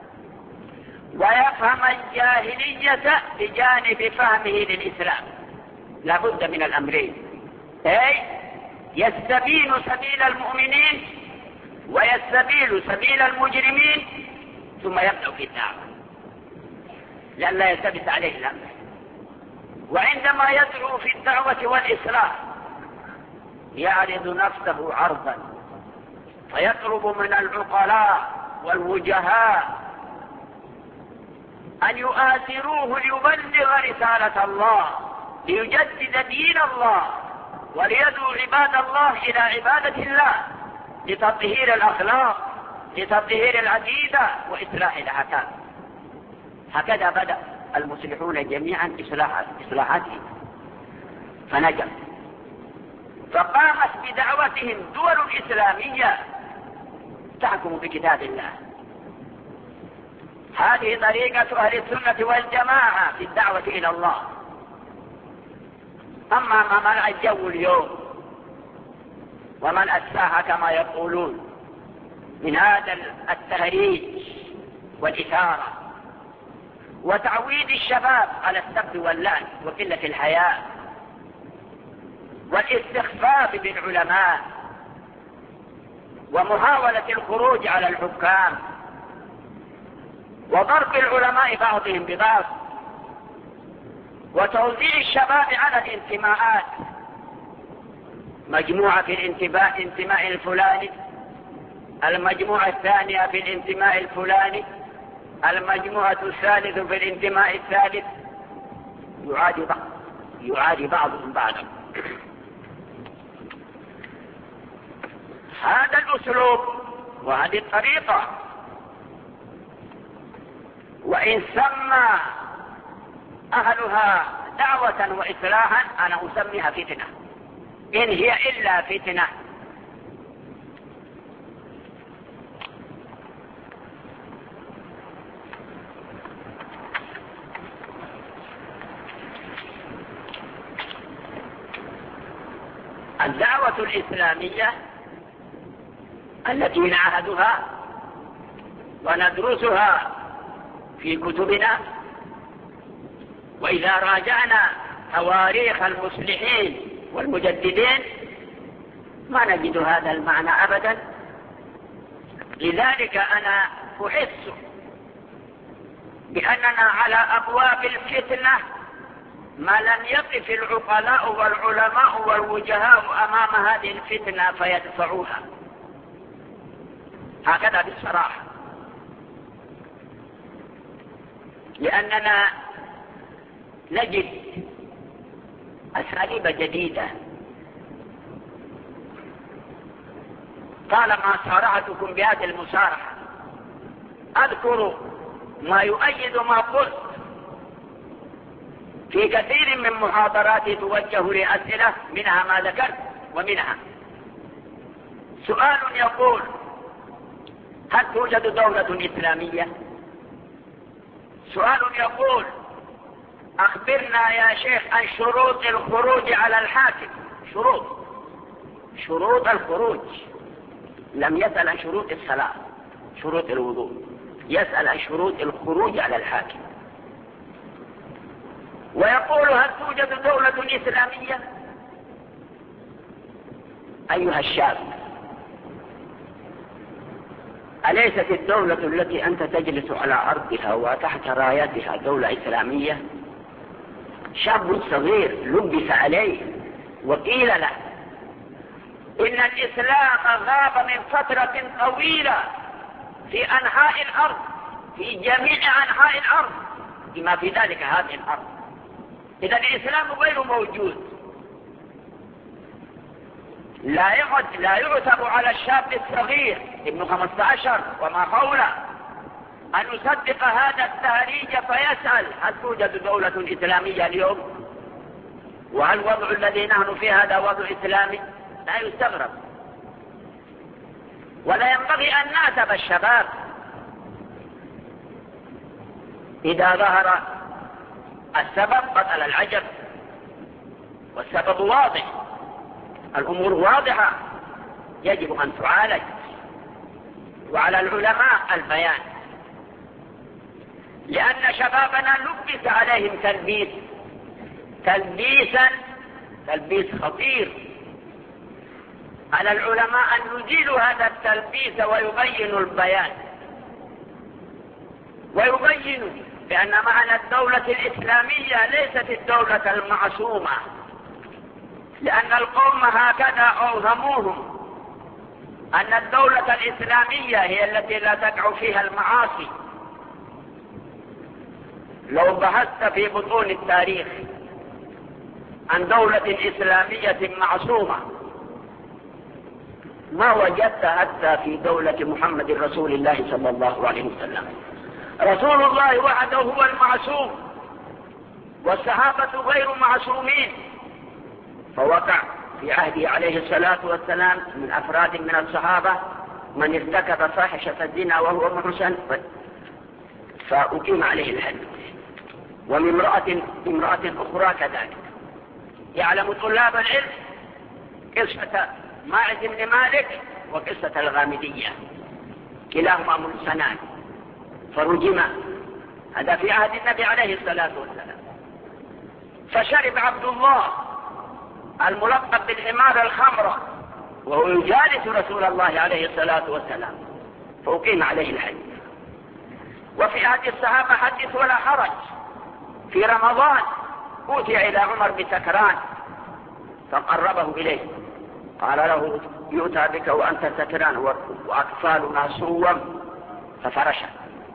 ويفهم الجاهلية بجانب فهمه للإسلام، لابد من الأمرين: أي يستبين سبيل المؤمنين ويستبين سبيل المجرمين، ثم يبدأ في الدعوة لئلا يلتبس عليه الأمر. وعندما يدعو في الدعوة والإصلاح يعرض نفسه عرضا فيطلب من العقلاء والوجهاء أن يؤثروه ليبلغ رسالة الله، ليجدد دين الله، وليدعو عباد الله إلى عبادة الله، لتطهير الأخلاق، لتطهير العقيدة، وإصلاح الأحكام. هكذا بدأ المصلحون جميعا إصلاحاتهم فنجم. فقامت بدعوتهم دول إسلامية تحكم بكتاب الله. هذه طريقة أهل السنة والجماعة في الدعوة إلى الله. أما ما ملأ الجو اليوم وملأ الساحة كما يقولون من هذا التهريج والإثارة وتعويد الشباب على السب واللعن وقلة الحياء والاستخفاف بالعلماء ومحاولة الخروج على الحكام وضرب العلماء بعضهم ببعض وتوزيع الشباب على الانتماءات، مجموعة في الانتماء انتماء الفلاني، المجموعة الثانية في الانتماء الفلاني، المجموعة الثالثة في الانتماء الثالث، يعادي بعض يعادي بعضهم بعضا. هذا الأسلوب وهذه الطريقة. وإن سمى أهلها دعوة وإصلاحا أنا أسميها فتنة، إن هي إلا فتنة. الدعوة الإسلامية التي نعهدها وندرسها في كتبنا، وإذا راجعنا تواريخ المصلحين والمجددين ما نجد هذا المعنى أبدا. لذلك أنا أحس بأننا على أبواب الفتنة ما لم يقف العقلاء والعلماء والوجهاء أمام هذه الفتنة فيدفعوها، هكذا بالصراحة. لأننا نجد أساليب جديدة. طالما صارحتكم بهذه المصارحة أذكر ما يؤيد ما قلت في كثير من محاضراتي توجه لي أسئلة، منها ما ذكرت، ومنها سؤال يقول: هل توجد دولة إسلامية؟ سؤال يقول: أخبرنا يا شيخ عن شروط الخروج على الحاكم. شروط شروط الخروج. لم يسأل عن شروط الصلاة، شروط الوضوء، يسأل عن شروط الخروج على الحاكم. ويقول: هل توجد دولة إسلامية؟ أيها الشاب، أليست الدولة التي أنت تجلس على أرضها وتحت رايتها دولة إسلامية؟ شاب صغير لبس عليه وقيل له إن الإسلام غاب من فترة طويلة في أنحاء الأرض، في جميع أنحاء الأرض، بما في ذلك هذه الأرض. إذا الإسلام غير موجود. لا يعد لا يعتب على الشاب الصغير ابن خمسة عشر وما حوله أن يصدق هذا التهريج فيسأل: هل توجد دولة إسلامية اليوم؟ وهل الوضع الذي نحن فيه هذا وضع إسلامي؟ لا يستغرب. ولا ينبغي أن نعتب الشباب إذا ظهر السبب بطل العجب، والسبب واضح، الأمور واضحة، يجب أن تعالج، وعلى العلماء البيان. لأن شبابنا لبس عليهم تلبيس تلبيسا تلبيس خطير. على العلماء أن يزيلوا هذا التلبيس ويبينوا البيان، ويبينوا بأن معنى الدولة الإسلامية ليست الدولة المعصومة، لأن القوم هكذا أوهموهم أن الدولة الإسلامية هي التي لا تقع فيها المعاصي. لو بحثت في بطون التاريخ عن دولة إسلامية معصومة ما وجدت حتى في دولة محمد رسول الله صلى الله عليه وسلم. رسول الله وحده هو المعصوم، والصحابة غير معصومين. فوقع في عهده عليه الصلاة والسلام من أفراد من الصحابة من ارتكب فاحشة الزنا وهو محسن فأقيم عليه الحد، ومن امرأة امرأة أخرى كذلك. يعلم طلاب العلم قصة ماعز بن مالك وقصة الغامدية، كلاهما مرسلان فرجما، هذا في عهد النبي عليه الصلاة والسلام. فشرب عبد الله الملقب بالحمار الخمر وهو يجالس رسول الله عليه الصلاة والسلام فأقيم عليه الحد. وفي عهد الصحابة حدث ولا حرج، في رمضان أوتي إلى عمر بسكران فقربه إليه قال له: يؤتى بك وأنت سكران وأطفالنا صوم، ففرشه.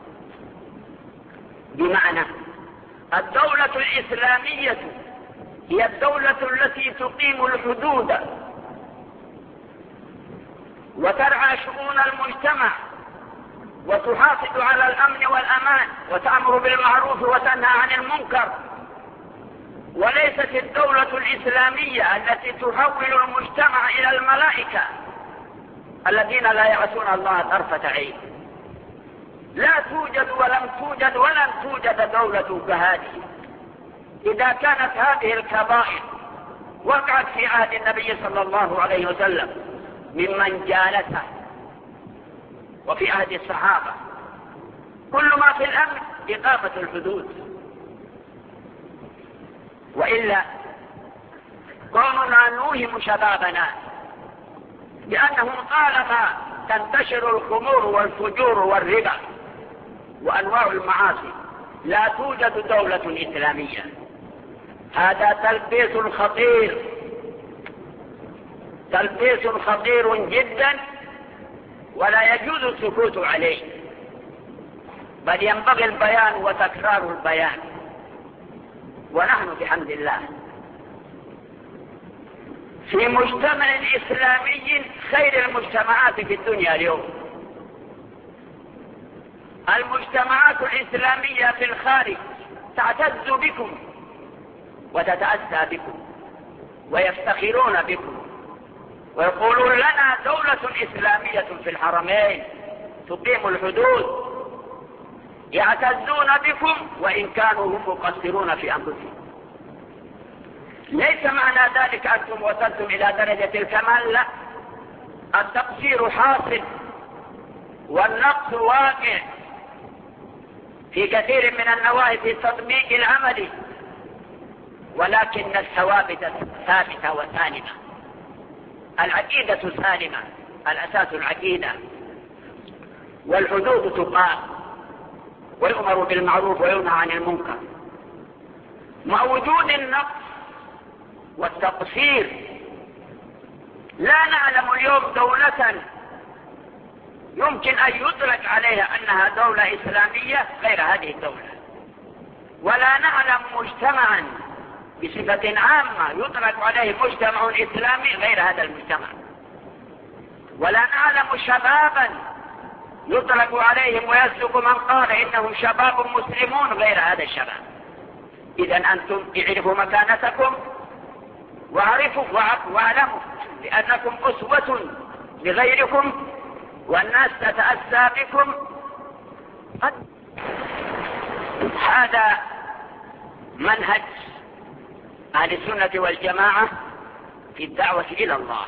بمعنى الدولة الإسلامية هي الدولة التي تقيم الحدود وترعى شؤون المجتمع وتحافظ على الأمن والأمان وتأمر بالمعروف وتنهى عن المنكر، وليست الدولة الإسلامية التي تحول المجتمع إلى الملائكة الذين لا يعصون الله طرفة عين. لا توجد ولم توجد ولن توجد دولة كهذه. إذا كانت هذه الكبائر وقعت في عهد النبي صلى الله عليه وسلم ممن جالسه وفي عهد الصحابة، كل ما في الأمر إقامة الحدود. وإلا كوننا نوهم شبابنا بأنهم طالما تنتشر الخمور والفجور والربا وأنواع المعاصي لا توجد دولة إسلامية، هذا تلبيس خطير، تلبيس خطير جدا، ولا يجوز السكوت عليه، بل ينبغي البيان وتكرار البيان. ونحن بحمد الله في مجتمع إسلامي خير المجتمعات في الدنيا اليوم. المجتمعات الإسلامية في الخارج تعتز بكم وتتأسى بكم ويفتخرون بكم ويقولون لنا دولة إسلامية في الحرمين تقيم الحدود، يعتزون بكم وإن كانوا هم مقصرون في أنفسهم. ليس معنى ذلك أنتم وصلتم إلى درجة الكمال، لا، التقصير حاصل والنقص واقع في كثير من النواحي في التطبيق العملي، ولكن الثوابت ثابتة وسالمة، العقيدة سالمة، الأساس العقيدة، والحدود تقام ويؤمر بالمعروف وينهى عن المنكر. مع وجود النقص والتقصير لا نعلم اليوم دولة يمكن أن يدرك عليها أنها دولة إسلامية غير هذه الدولة، ولا نعلم مجتمعا بصفة عامة يدرك عليه مجتمع إسلامي غير هذا المجتمع، ولا نعلم شبابا يطلق عليهم ويسلك من قال إنهم شباب مسلمون غير هذا الشباب. إذا أنتم اعرفوا مكانتكم واعرفوا واعلموا لأنكم أسوة لغيركم والناس تتأسى بكم. هذا منهج أهل السنة والجماعة في الدعوة إلى الله.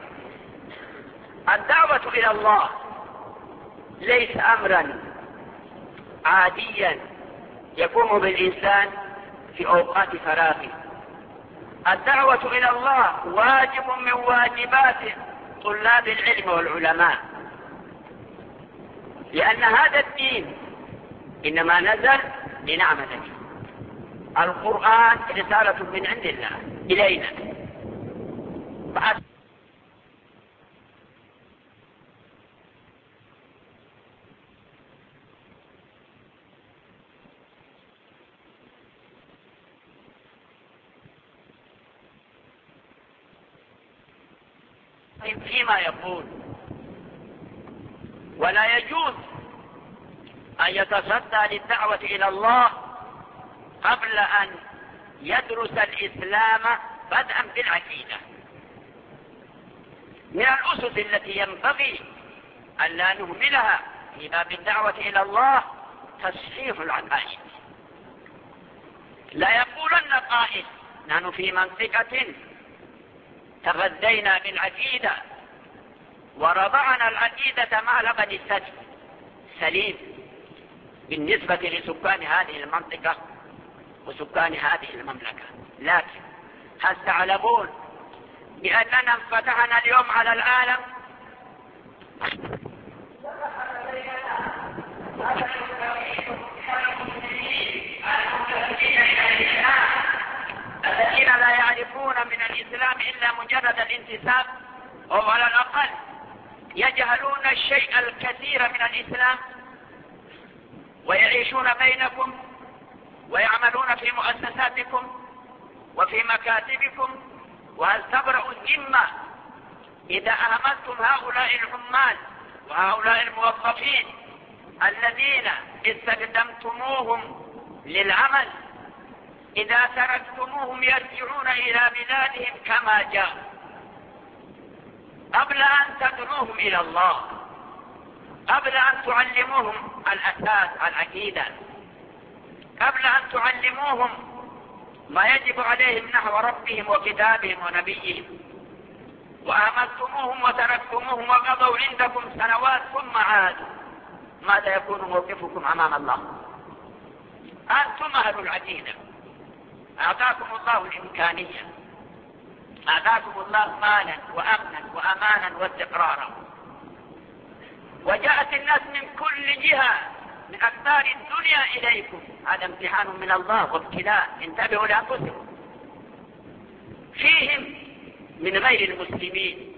الدعوة إلى الله ليس أمرا عاديا يقوم بالإنسان في أوقات فراغه. الدعوة إلى الله واجب من واجبات طلاب العلم والعلماء، لأن هذا الدين إنما نزل لنعمة به. القرآن رسالة من عند الله إلينا، فيما يقول، ولا يجوز أن يتصدى للدعوة إلى الله قبل أن يدرس الإسلام بدءا بالعقيدة. من الأسس التي ينبغي أن لا نهملها في باب الدعوة إلى الله تصحيح العقائد. لا يقولن قائل نحن في منطقة تغذينا بالعقيدة ورضعنا العقيدة مع لبن الثدي سليم بالنسبة لسكان هذه المنطقة وسكان هذه المملكة، لكن هل تعلمون بأننا انفتحنا اليوم على العالم الذين لا يعرفون من الإسلام إلا مجرد الانتساب، أو على الأقل يجهلون الشيء الكثير من الإسلام ويعيشون بينكم ويعملون في مؤسساتكم وفي مكاتبكم، وهل تبرأ الذمة إذا أهملتم هؤلاء العمال وهؤلاء الموظفين الذين استخدمتموهم للعمل، إذا تركتموهم يرجعون إلى بلادهم كما جاءوا قبل أن تدعوهم إلى الله، قبل أن تعلموهم الأساس العقيدة، قبل أن تعلموهم ما يجب عليهم نحو ربهم وكتابهم ونبيهم، وأهملتموهم وتركتموهم وقضوا عندكم سنوات ثم عادوا، ماذا يكون موقفكم أمام الله؟ أنتم أهل العقيدة، أعطاكم الله الإمكانية، أعطاكم الله مالا وأمنا وأمانا واستقرارا، وجاءت الناس من كل جهة من أقطار الدنيا إليكم، هذا امتحان من الله وابتلاء، انتبهوا لأنفسكم. فيهم من غير المسلمين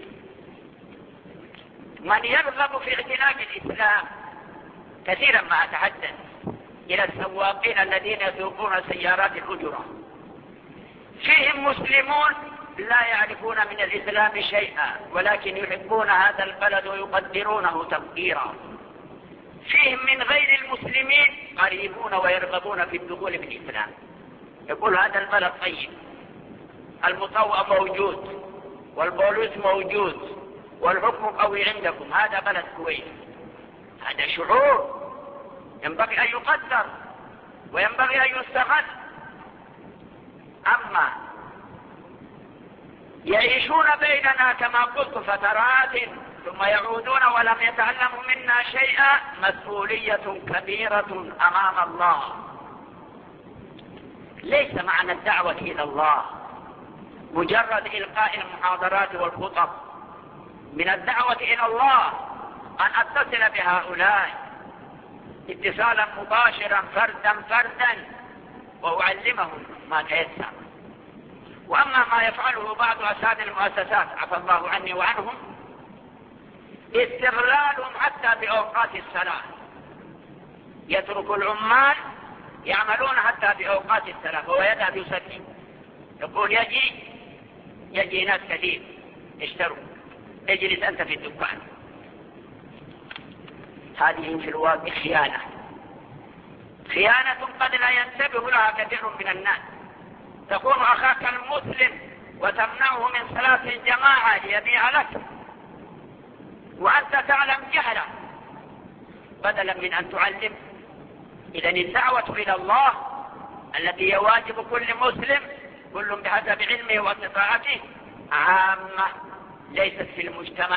من يرغب في اعتناق الإسلام، كثيرا ما أتحدث إلى السواقين الذين يسوقون سيارات الأجرة، فيهم مسلمون لا يعرفون من الإسلام شيئا ولكن يحبون هذا البلد ويقدرونه تقديرا، فيهم من غير المسلمين قريبون ويرغبون في الدخول في الإسلام، يقول هذا البلد طيب، المطوع موجود والبوليس موجود والحكم قوي عندكم، هذا بلد كويس. هذا شعور ينبغي أن يقدر وينبغي أن يستغل. أما يعيشون بيننا كما قلت فترات ثم يعودون ولم يتعلموا منا شيئا، مسؤولية كبيرة أمام الله. ليس معنى الدعوة إلى الله مجرد إلقاء المحاضرات والخطب، من الدعوة إلى الله أن أتصل بهؤلاء اتصالا مباشرا فردا فردا وأعلمهم ما تيسر. وأما ما يفعله بعض أساتذة المؤسسات عفى الله عني وعنهم، استغلالهم حتى بأوقات الصلاة، يترك العمال يعملون حتى بأوقات الصلاة وهو يذهب يصلي، يقول يجي يجي ناس كثير اشتروا، اجلس أنت في الدكان. هذه في الواقع خيانة، خيانة قد لا ينتبه لها كثير من الناس. تكون أخاك المسلم وتمنعه من صلاة الجماعة ليبيع لك وأنت تعلم جهله بدلا من أن تعلم. إذن الدعوة إلى الله التي هي واجب كل مسلم كل بحسب علمه واستطاعته عامة، ليست في المجتمع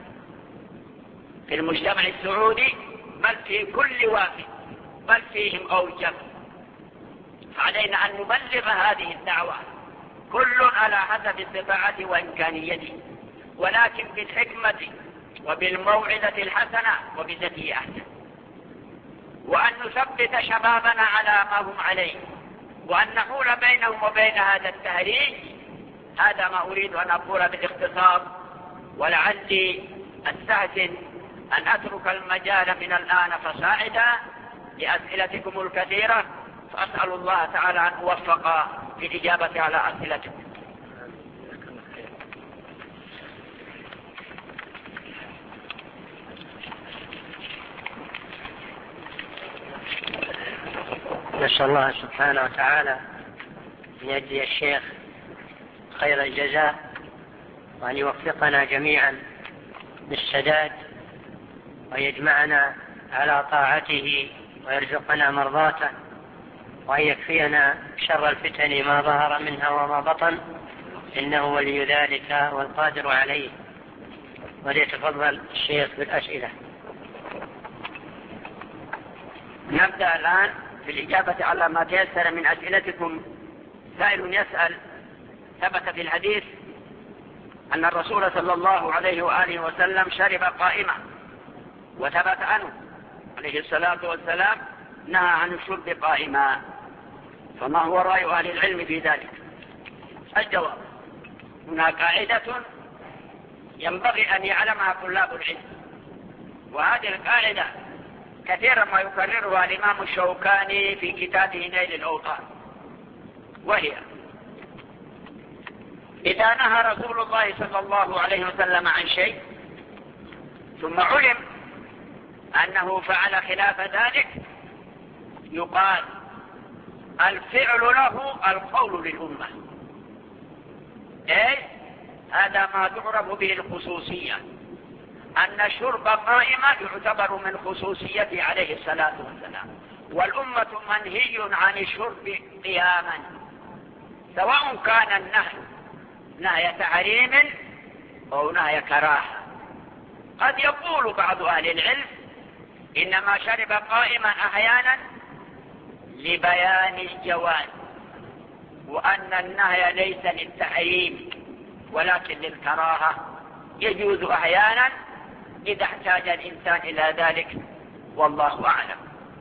في المجتمع السعودي بل في كل واحد، بل فيهم أوجب. فعلينا أن نبلغ هذه الدعوة كل على حسب استطاعته وإمكانيته، ولكن بالحكمة وبالموعظة الحسنة وبالتي أحسن، وأن نثبت شبابنا على ما هم عليه، وأن نحول بينهم وبين هذا التهريج. هذا ما أريد أن أقول بالاختصار، ولعلي أستحسن أن أترك المجال من الآن فصاعدا لأسئلتكم الكثيرة، فأسأل الله تعالى أن أوفق في الإجابة على أسئلتكم. نسأل الله سبحانه وتعالى أن يجزي الشيخ خير الجزاء، وأن يوفقنا جميعا بالسداد، ويجمعنا على طاعته، ويرزقنا مرضاته، وأن يكفينا شر الفتن ما ظهر منها وما بطن، إنه ولي ذلك والقادر عليه. وليتفضل الشيخ بالأسئلة. نبدأ الآن في الإجابة على ما تيسر من أسئلتكم. سائل يسأل: ثبت في الحديث أن الرسول صلى الله عليه وآله وسلم شرب قائمة، وثبت عنه عليه الصلاة والسلام نهى عن الشرب قائما، فما هو رأي أهل العلم في ذلك؟ الجواب: هناك قاعدة ينبغي أن يعلمها طلاب العلم، وهذه القاعدة كثيرا ما يكررها الإمام الشوكاني في كتابه نيل الأوطار، وهي إذا نهى رسول الله صلى الله عليه وسلم عن شيء ثم علم أنه فعل خلاف ذلك يقال الفعل له القول للأمة. إيه؟ هذا ما تعرف به الخصوصية، أن شرب قائمة يعتبر من خصوصيته عليه الصلاة والسلام، والأمة منهي عن الشرب قياما، سواء كان النهي نهي تحريم أو نهي كراهة. قد يقول بعض أهل العلم إنما شرب قائما أحيانا لبيان الجواز، وأن النهي ليس للتحريم ولكن للكراهة، يجوز أحيانا إذا احتاج الإنسان إلى ذلك، والله أعلم.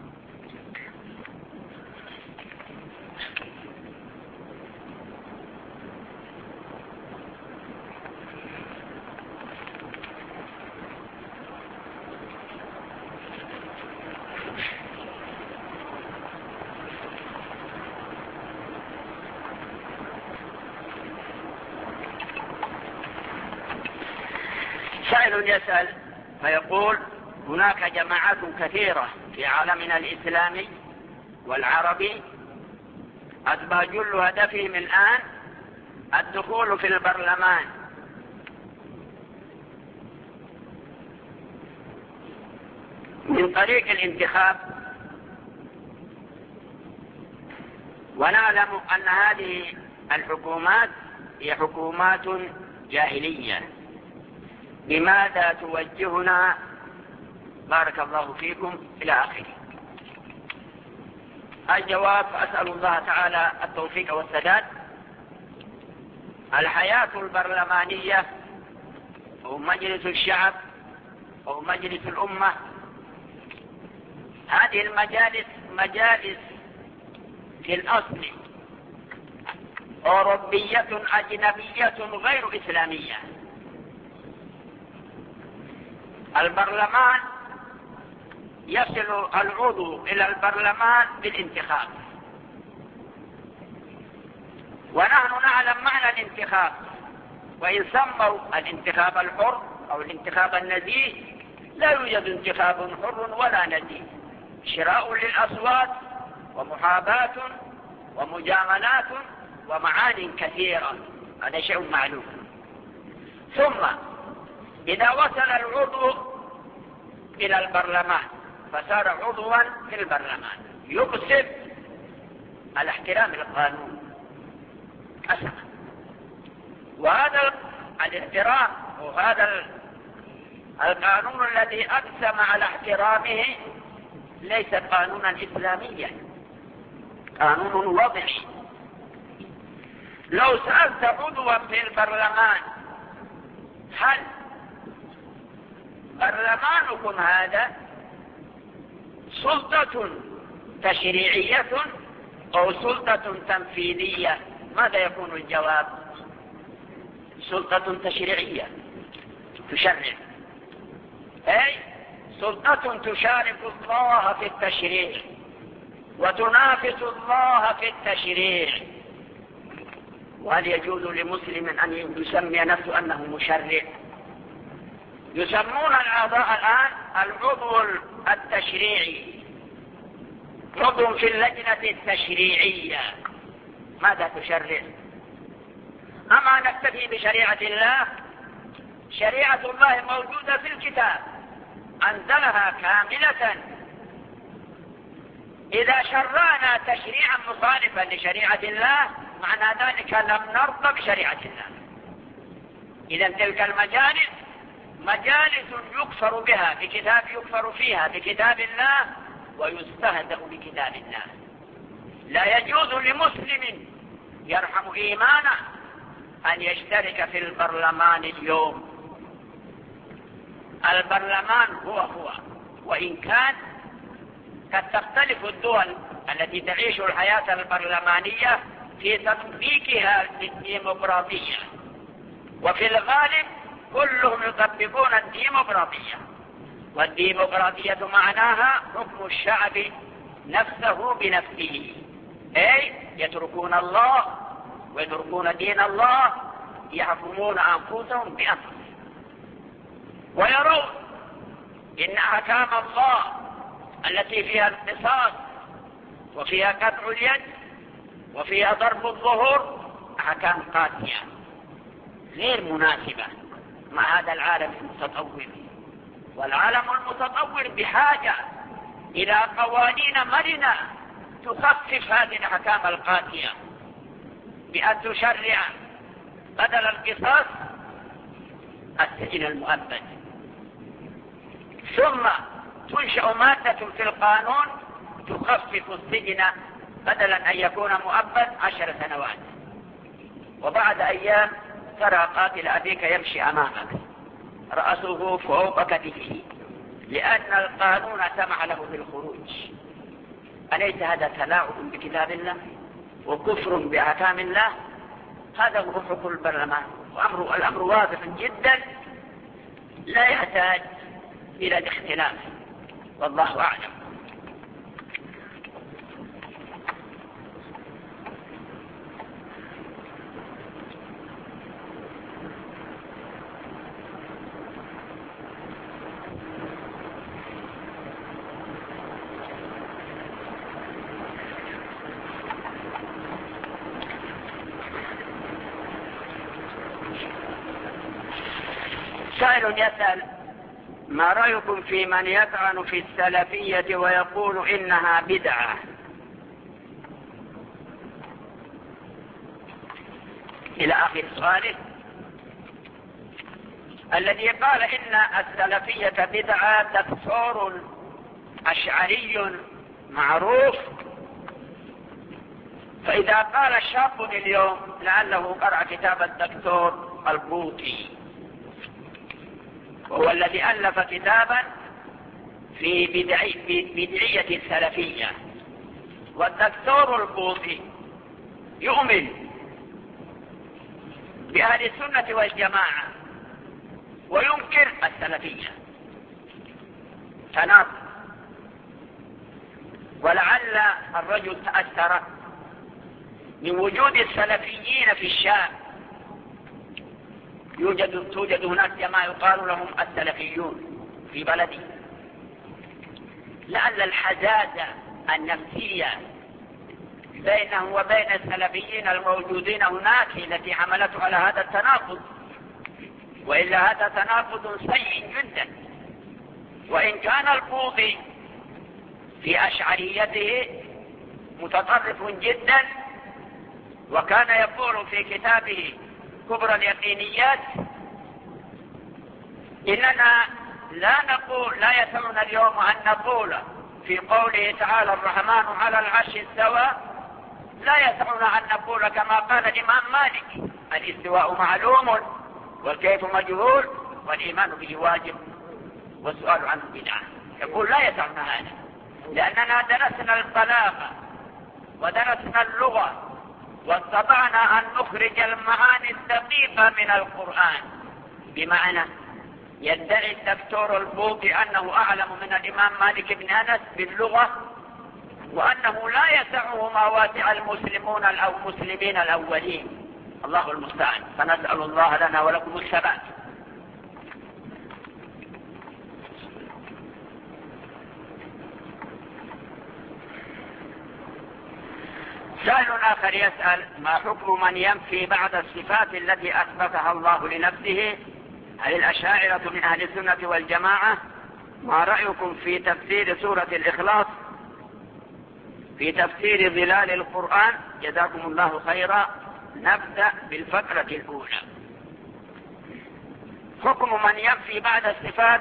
سائل يسأل فيقول هناك جماعات كثيرة في عالمنا الإسلامي والعربي أصبح جل هدفهم الآن الدخول في البرلمان، من طريق الانتخاب، ونعلم أن هذه الحكومات هي حكومات جاهلية. لماذا توجهنا بارك الله فيكم إلى آخره؟ الجواب: أسأل الله تعالى التوفيق والسداد. الحياة البرلمانية أو مجلس الشعب أو مجلس الأمة، هذه المجالس مجالس في الأصل أوروبية أجنبية غير إسلامية. البرلمان يصل العضو إلى البرلمان بالانتخاب، ونحن نعلم معنى الانتخاب، وإن سموا الانتخاب الحر أو الانتخاب النزيه، لا يوجد انتخاب حر ولا نزيه، شراء للأصوات ومحاباة ومجاملات ومعان كثيرة، هذا شيء معلوم. ثم إذا وصل العضو إلى البرلمان فصار عضوا في البرلمان، يقصد الاحترام للقانون أسمع، وهذا الاحترام وهذا القانون الذي أقسم على احترامه ليس قانونا إسلاميا، قانون وضعي. لو سألت عضوا في البرلمان هل برلمانكم هذا سلطة تشريعية أو سلطة تنفيذية، ماذا يكون الجواب؟ سلطة تشريعية تشرع، أي سلطة تشارك الله في التشريع وتنافس الله في التشريع. وهل يجوز لمسلم أن يسمي نفسه أنه مشرع؟ يسمون الأعضاء الآن العضو التشريعي، عضو في اللجنة التشريعية. ماذا تشرع؟ أما نكتفي بشريعة الله؟ شريعة الله موجودة في الكتاب، أنزلها كاملة. إذا شرعنا تشريعا مخالفا لشريعة الله معنى ذلك لم نرضى بشريعة الله. إذا تلك المجالس مجالس يكفر بها بكتاب يكفر فيها بكتاب الله ويستهزأ بكتاب الله. لا يجوز لمسلم يرحم إيمانه أن يشترك في البرلمان اليوم. البرلمان هو هو، وإن كان قد تختلف الدول التي تعيش الحياة البرلمانية في تطبيقها للديمقراطية، وفي الغالب كلهم يطبقون الديمقراطية، والديمقراطية معناها حكم الشعب نفسه بنفسه، أي يتركون الله ويتركون دين الله يحكمون أنفسهم بأنفسهم ويرون إن أحكام الله التي فيها القصاص وفيها قطع اليد وفيها ضرب الظهور أحكام قاسية غير مناسبة مع هذا العالم المتطور. والعالم المتطور بحاجة إلى قوانين مرنة تخفف هذه الأحكام القاسية بأن تشرع بدل القصاص السجن المؤبد، ثم تنشأ مادة في القانون تخفف السجن بدلا أن يكون مؤبد عشر سنوات، وبعد أيام ترى قاتل أبيك يمشي أمامك رأسه فوق كتفه لأن القانون سمح له بالخروج. أليس هذا تلاعب بكتاب الله وكفر بأحكام الله؟ هذا هو حكم البرلمان، وأمر الأمر واضح جدا لا يحتاج إلى الاختلاف، والله أعلم. سائل يسأل: ما رأيكم في من يطعن في السلفية ويقول إنها بدعة؟ إلى آخر سؤاله. الذي قال إن السلفية بدعة دكتور أشعري معروف، فإذا قال شاب اليوم لعله قرأ كتاب الدكتور البوطي، وهو الذي ألف كتابا في بدعي في بدعية السلفية، والدكتور البوطي يؤمن بأهل السنة والجماعة وينكر السلفية، تناقض. ولعل الرجل تأثر من وجود السلفيين في الشام، يوجد توجد هناك جماعة يقال لهم السلفيون في بلدي، لعل الحزازة النفسية بينه وبين السلفيين الموجودين هناك التي حملته على هذا التناقض، وإلا هذا تناقض سيء جدا. وإن كان البوطي في أشعريته متطرف جدا، وكان يقول في كتابه كبرى اليقينيات إننا لا نقول لا يسعنا اليوم أن نقول في قوله تعالى الرحمن على العرش استوى، لا يسعنا أن نقول كما قال الإمام مالك الاستواء معلوم والكيف مجهول والإيمان به واجب والسؤال عنه بدعة. يقول لا يسعنا هذا، لأننا درسنا البلاغة ودرسنا اللغة واستطعنا أن نخرج المعاني الدقيقة من القرآن. بمعنى يدعي الدكتور البوطي أنه أعلم من الإمام مالك بن أنس باللغة، وأنه لا يسعه ما واسع المسلمون أو المسلمين الأولين. الله المستعان، فنسأل الله لنا ولكم الثبات. سائل آخر يسأل: ما حكم من ينفي بعض الصفات التي أثبتها الله لنفسه؟ هل الأشاعرة من أهل السنة والجماعة؟ ما رأيكم في تفسير سورة الإخلاص في تفسير ظلال القرآن؟ جزاكم الله خيرا. نبدأ بالفقرة الأولى. حكم من ينفي بعض الصفات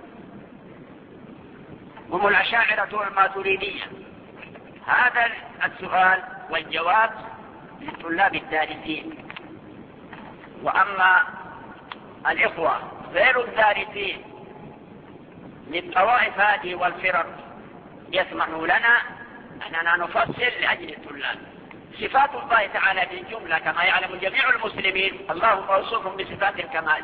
هم الأشاعرة والماتريدية. هذا السؤال والجواب للطلاب الدارسين، وأما الإخوة غير الدارسين للطوائف هذه والفرق يسمحوا لنا أننا نفصل لأجل الطلاب. صفات الله تعالى بالجملة كما يعلم جميع المسلمين، الله موصوف بصفات الكمال،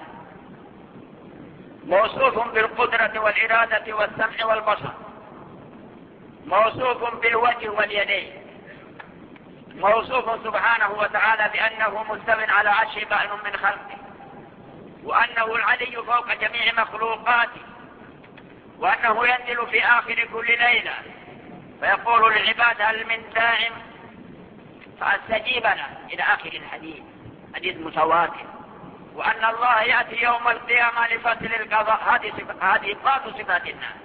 موصوف بالقدرة والإرادة والسمع والبصر، موصوف بالوجه واليدين، موصوف سبحانه وتعالى بأنه مستو على عرشه بائن من خلقه، وأنه العلي فوق جميع مخلوقاته، وأنه ينزل في آخر كل ليلة فيقول للعباد هل من داع فاستجيب له إلى آخر الحديث، حديث متواتر. وأن الله يأتي يوم القيامة لفصل القضاء. هذه هذه بعض صفات الناس.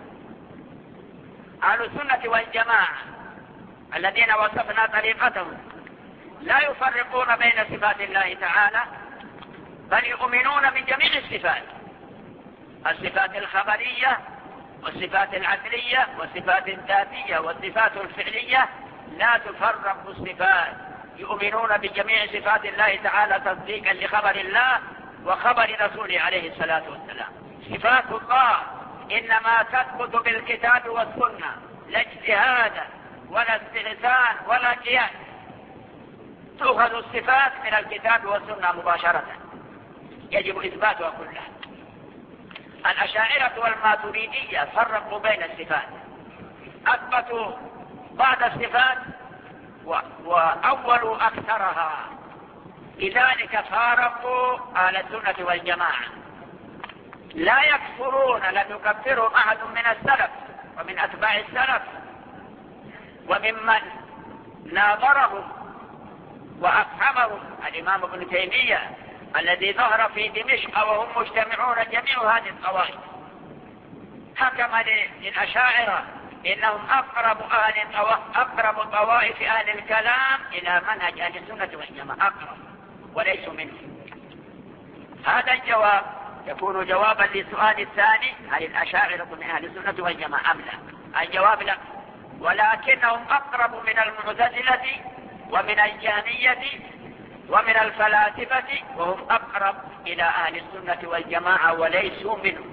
أهل السنة والجماعة الذين وصفنا طريقتهم لا يفرقون بين صفات الله تعالى، بل يؤمنون بجميع الصفات، الصفات الخبرية والصفات العقلية والصفات الذاتية والصفات الفعلية، لا تفرق الصفات. يؤمنون بجميع صفات الله تعالى تصديقا لخبر الله وخبر رسوله عليه الصلاة والسلام. صفات الله إنما تثبت بالكتاب والسنة، لا اجتهاد ولا استئذان ولا قياس. تؤخذ الصفات من الكتاب والسنة مباشرة، يجب إثباتها كلها. الأشاعرة والماتريدية فرقوا بين الصفات، أثبتوا بعض الصفات وأولوا أكثرها، لذلك فارقوا أهل السنة والجماعة. لا يكفرون، لم يكفرهم أحد من السلف ومن أتباع السلف وممن ناظرهم وأفهمهم الإمام ابن تيمية الذي ظهر في دمشق وهم مجتمعون جميع هذه الطوائف، حكم للأشاعرة إنهم أقرب أهل أقرب طوائف أهل الكلام إلى منهج أهل السنة والجماعة، أقرب وليسوا منهم. هذا الجواب يكون جوابا للسؤال الثاني: هل الأشاعرة من أهل السنة والجماعة أم لا؟ الجواب لا، ولكنهم أقرب من المعتزلة ومن الجهمية ومن الفلاسفة، وهم أقرب إلى أهل السنة والجماعة وليسوا منهم.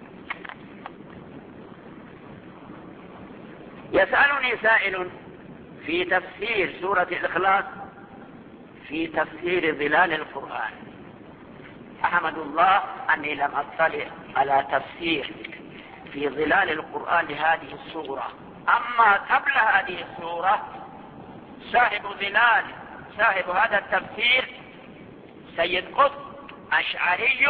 يسألني سائل في تفسير سورة الإخلاص في تفسير ظلال القرآن. أحمد الله أني لم أطلع على تفسير في ظلال القرآن لهذه السورة. أما قبل هذه السورة صاحب ظلال صاحب هذا التفسير سيد قطب أشعري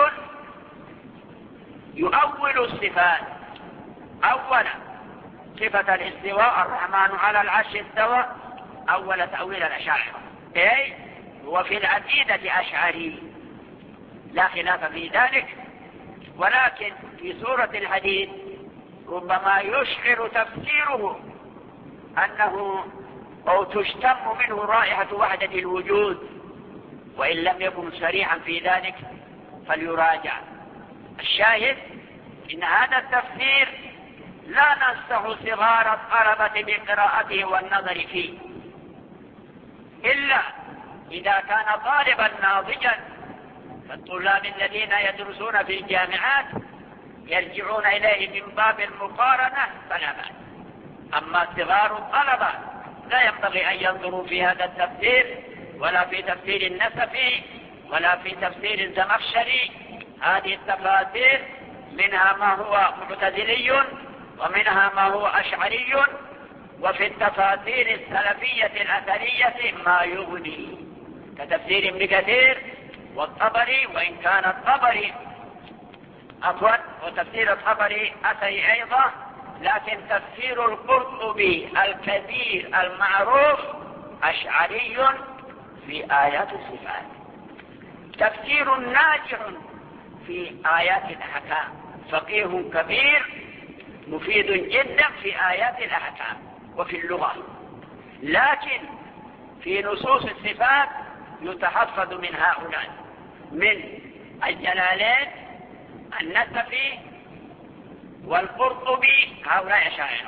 يؤول الصفات. أولا صفة الاستواء، الرحمن على العرش استوى، أول تأويل الأشاعرة، أي وفي العقيدة أشعري لا خلاف في ذلك. ولكن في سورة الحديد ربما يشعر تفسيره أنه أو تشتم منه رائحة وحدة الوجود، وإن لم يكن صريحا في ذلك فليراجع. الشاهد إن هذا التفسير لا ننصح صغار الطلبة بقراءته والنظر فيه، إلا إذا كان طالبا ناضجا، فالطلاب الذين يدرسون في الجامعات يرجعون إليه من باب المقارنة فلا بأس. أما صغار الطلبة لا ينبغي أن ينظروا في هذا التفسير ولا في تفسير النسفي ولا في تفسير الزمخشري. هذه التفاسير منها ما هو معتزلي ومنها ما هو أشعري، وفي التفاسير السلفية الأثرية ما يغني كتفسير ابن كثير والطبري، وإن كان الطبري أطول وتفسير الطبري أثري أيضا، لكن تفسير القرطبي الكبير المعروف أشعري في آيات الصفات، تفسير ناجح في آيات الأحكام، فقيه كبير مفيد جدا في آيات الأحكام وفي اللغة. لكن في نصوص الصفات يتحفظ من هؤلاء، من الجلالين النسفي والقرطبي، هؤلاء أشاعرة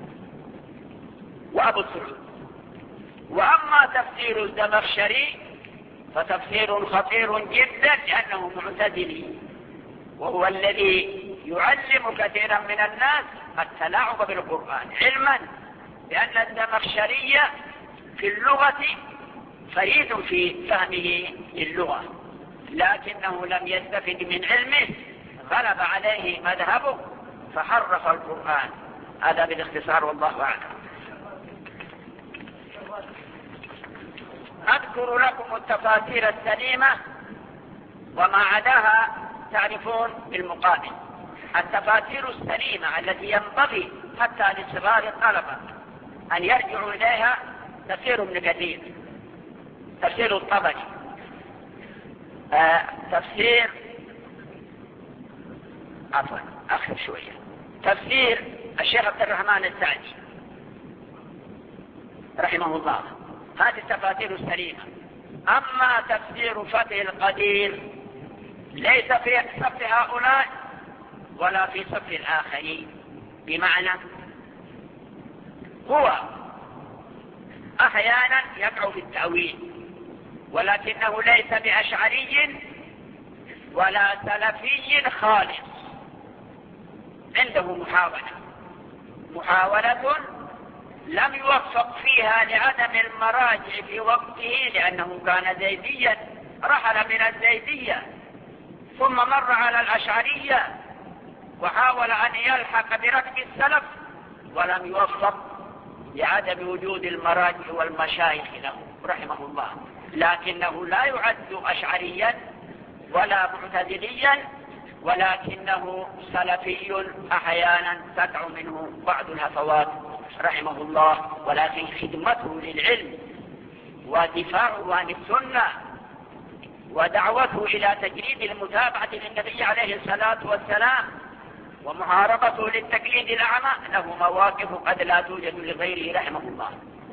وأبو السعود. وأما تفسير الزمخشري فتفسير خطير جدا لأنه معتزلي، وهو الذي يعلم كثيرا من الناس التلاعب بالقرآن، علما بأن الزمخشري في اللغة فريد في فهمه للغة، لكنه لم يستفد من علمه، غلب عليه مذهبه فحرف القرآن. هذا بالاختصار والله أعلم. أذكر لكم التفاسير السليمة وما عداها تعرفون بالمقابل. التفاسير السليمة التي ينبغي حتى لصغار الطلبة أن يرجعوا إليها تفسير ابن كثير، تفسير الطبري، آه، تفسير عفوا أخر شوية تفسير الشيخ عبد الرحمن السعدي رحمه الله. هذه التفاسير السليمة. أما تفسير فتح القدير ليس في صف هؤلاء ولا في صف الآخرين، بمعنى هو أحيانا يقع في التأويل، ولكنه ليس بأشعري ولا سلفي خالص، عنده محاولة محاولة لم يوفق فيها لعدم المراجع في وقته، لأنه كان زيديا رحل من الزيدية ثم مر على الأشعرية وحاول أن يلحق بركب السلف ولم يوفق لعدم وجود المراجع والمشايخ له رحمه الله. لكنه لا يعد أشعريا ولا معتزليا، ولكنه سلفي أحيانا تقع منه بعض الهفوات رحمه الله، ولكن خدمته للعلم ودفاعه عن السنة ودعوته إلى تجريد المتابعة للنبي عليه الصلاة والسلام ومحاربته للتقليد الأعمى له مواقف قد لا توجد لغيره رحمه الله.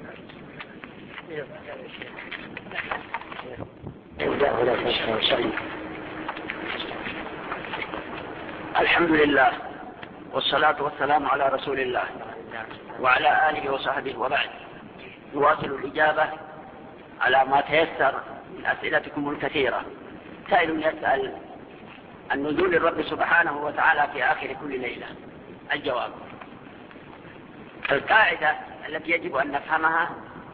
الحمد لله والصلاة والسلام على رسول الله وعلى آله وصحبه، وبعد نواصل الإجابة على ما تيسر من أسئلتكم الكثيرة. سائل يسأل عن نزول الرب سبحانه وتعالى في آخر كل ليلة. الجواب: القاعدة التي يجب أن نفهمها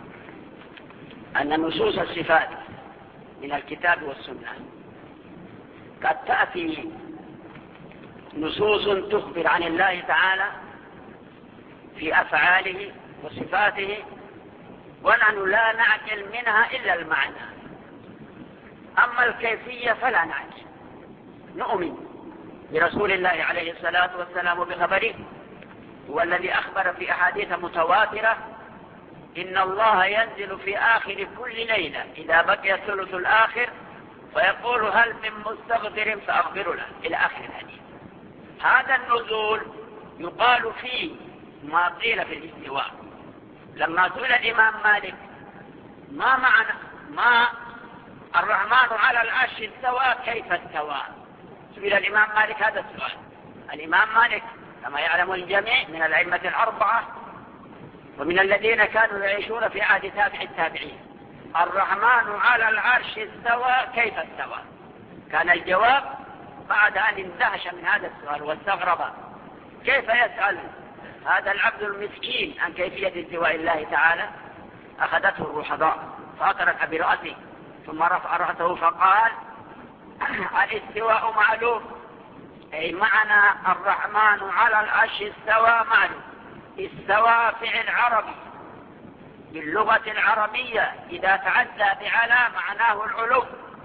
أن نصوص الصفات من الكتاب والسنة قد تأتي نصوص تخبر عن الله تعالى في أفعاله وصفاته، ونحن لا نعقل منها إلا المعنى، أما الكيفية فلا نعقل. نؤمن برسول الله عليه الصلاة والسلام بخبره، هو الذي أخبر في أحاديث متواترة إن الله ينزل في آخر كل ليلة إذا بقي الثلث الآخر فيقول هل من مستغفر فأغفر له إلى آخر الحديث. هذا النزول يقال فيه ما قيل في الاستواء. لما سئل الإمام مالك ما معنى ما الرحمن على العرش استوى كيف استوى، سئل الإمام مالك هذا السؤال. الإمام مالك كما يعلم الجميع من الأئمة الأربعة ومن الذين كانوا يعيشون في عهد تابع التابعين. الرحمن على العرش استوى كيف استوى؟ كان الجواب بعد أن اندهش من هذا السؤال واستغرب كيف يسأل هذا العبد المسكين عن كيفية استواء الله تعالى، أخذته الرحضاء فأطرق برأسه ثم رفع رأسه فقال الاستواء معلوم، أي معنى الرحمن على العرش استوى معلوم. استوى فعل عربي باللغة العربية إذا تعدى بعلى معناه العلو.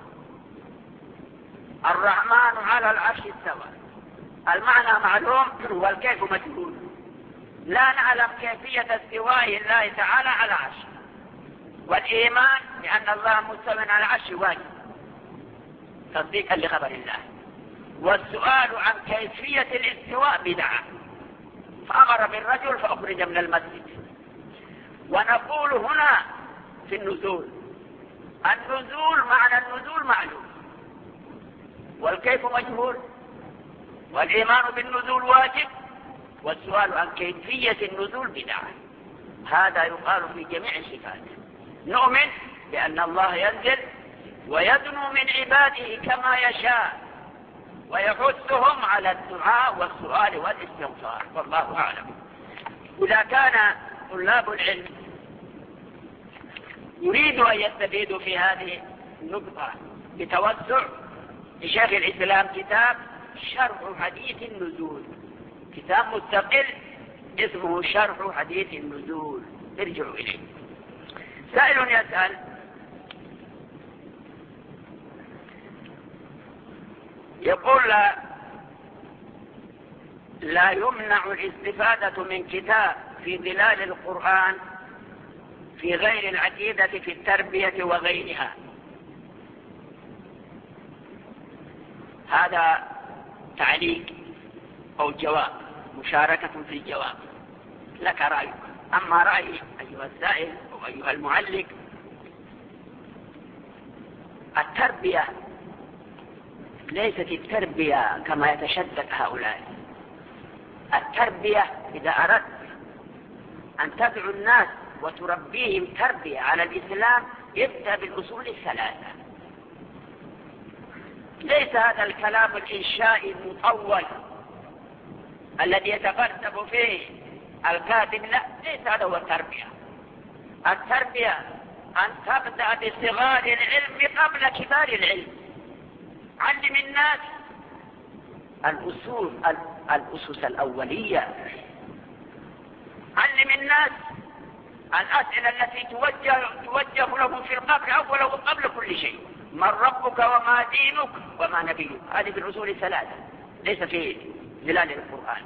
الرحمن على العرش استوى، المعنى معلوم والكيف مجهول. لا نعلم كيفية استواء الله تعالى على العرش، والإيمان بأن الله مستوى على العرش واجب تصديقا لخبر الله، والسؤال عن كيفية الاستواء بدعة. فأمر بالرجل فأخرج من المسجد. ونقول هنا في النزول النزول معنى النزول معلوم والكيف مجهول، والإيمان بالنزول واجب، والسؤال عن كيفية النزول بدعة. هذا يقال في جميع الصفات. نؤمن بأن الله ينزل ويدنو من عباده كما يشاء ويحثهم على الدعاء والسؤال والاستغفار، والله أعلم. إذا كان طلاب العلم يريدوا أن يستفيدوا في هذه النقطة بتوسع، لشيخ الإسلام كتاب شرح حديث النزول، كتاب مستقل اسمه شرح حديث النزول، ارجعوا إليه. سائل يسأل يقول لا, لا يمنع الاستفادة من كتاب في ظلال القرآن في غير العقيدة في التربية وغيرها. هذا تعليق أو جواب، مشاركة في الجواب، لك رأيك. أما رأيي أيها السائل أو أيها المعلق، التربية ليست التربية كما يتشدد هؤلاء. التربية إذا أردت أن تدعو الناس وتربيهم تربية على الإسلام ابدأ بالأصول الثلاثة. ليس هذا الكلام الإنشائي المطول الذي يتغرب فيه الكاتب، لا، ليس هذا هو التربية. التربية أن تبدأ بصغار العلم قبل كبار العلم. علم الناس الأصول الأسس الأولية، علم الناس الأسئلة التي توجه, توجه لهم في القبر أولا وقبل كل شيء: من ربك وما دينك وما نبيك. هذه في الأصول الثلاثة، ليس في ظلال القرآن.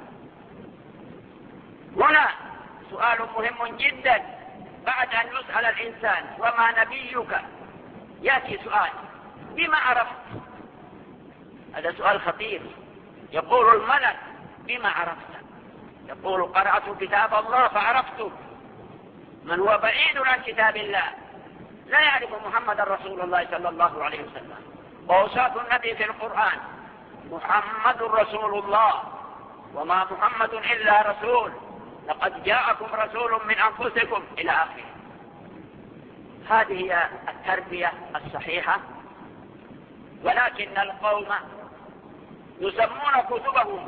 هنا سؤال مهم جدا بعد أن يسأل الإنسان وما نبيك، يأتي سؤال: بما عرفت؟ هذا سؤال خطير. يقول الملك: بما عرفت؟ يقول: قرأت كتاب الله فعرفته. من هو بعيد عن كتاب الله لا يعرف محمد رسول الله صلى الله عليه وسلم. وأوصاف النبي في القرآن: محمد رسول الله وما محمد إلا رسول، لقد جاءكم رسول من أنفسكم إلى آخره. هذه هي التربية الصحيحة. ولكن القوم يسمون كتبهم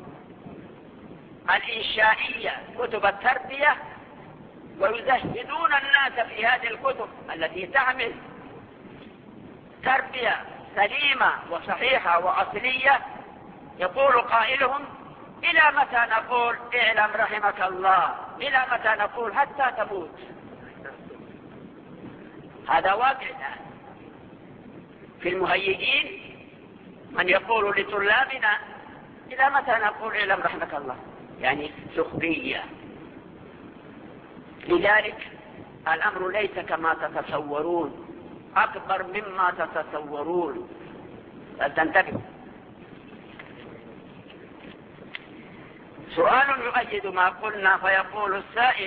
الإنشائية كتب التربية، ويزهدون الناس في هذه الكتب التي تعمل تربية سليمة وصحيحة وأصلية. يقول قائلهم: إلى متى نقول اعلم رحمك الله؟ إلى متى نقول حتى تموت؟ هذا واقع في المهيئين، من يقول لطلابنا: إلى متى نقول اعلم رحمك الله؟ يعني سخرية. لذلك الأمر ليس كما تتصورون، أكبر مما تتصورون، فلتنتبهوا. سؤال يؤيد ما قلنا، فيقول السائل: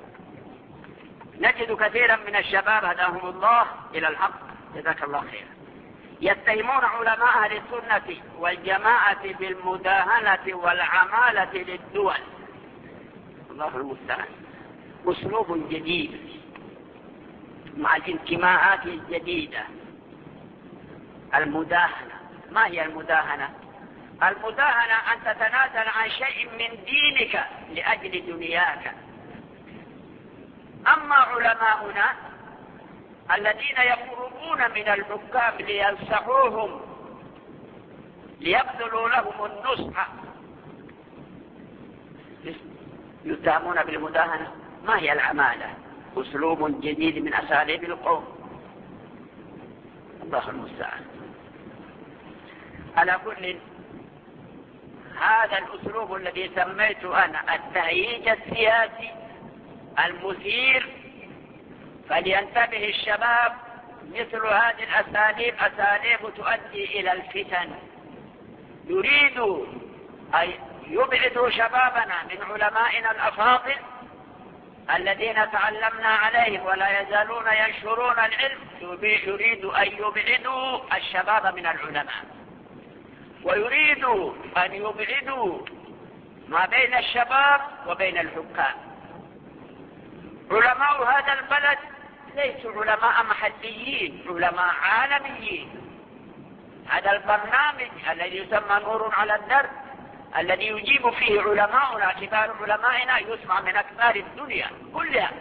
نجد كثيرا من الشباب هداهم الله إلى الحق، جزاك الله خير، يتهمون علماء أهل السنة والجماعة بالمداهنة والعمالة للدول. الله المستعان. أسلوب جديد مع الانتماءات الجديدة. المداهنة، ما هي المداهنة؟ المداهنة أن تتنازل عن شيء من دينك لأجل دنياك. أما علماؤنا الذين يقربون من الحكام لينصحوهم ليبذلوا لهم النصح يتهمون بالمداهنة. ما هي العمالة؟ أسلوب جديد من أساليب القوم. الله المستعان. على كل، هذا الأسلوب الذي سميته أنا التهييج السياسي المثير، فلينتبه الشباب. مثل هذه الأساليب أساليب تؤدي إلى الفتن. يريدوا أن يبعدوا شبابنا من علمائنا الأفاضل الذين تعلمنا عليهم ولا يزالون ينشرون العلم. يريد أن يبعدوا الشباب من العلماء، ويريدوا أن يبعدوا ما بين الشباب وبين الحكام. علماء هذا البلد ليسوا علماء محليين، علماء عالميين. هذا البرنامج الذي يسمى نور على الدرب، الذي يجيب فيه علماؤنا كبار علمائنا، يسمع من أكبر الدنيا كلها.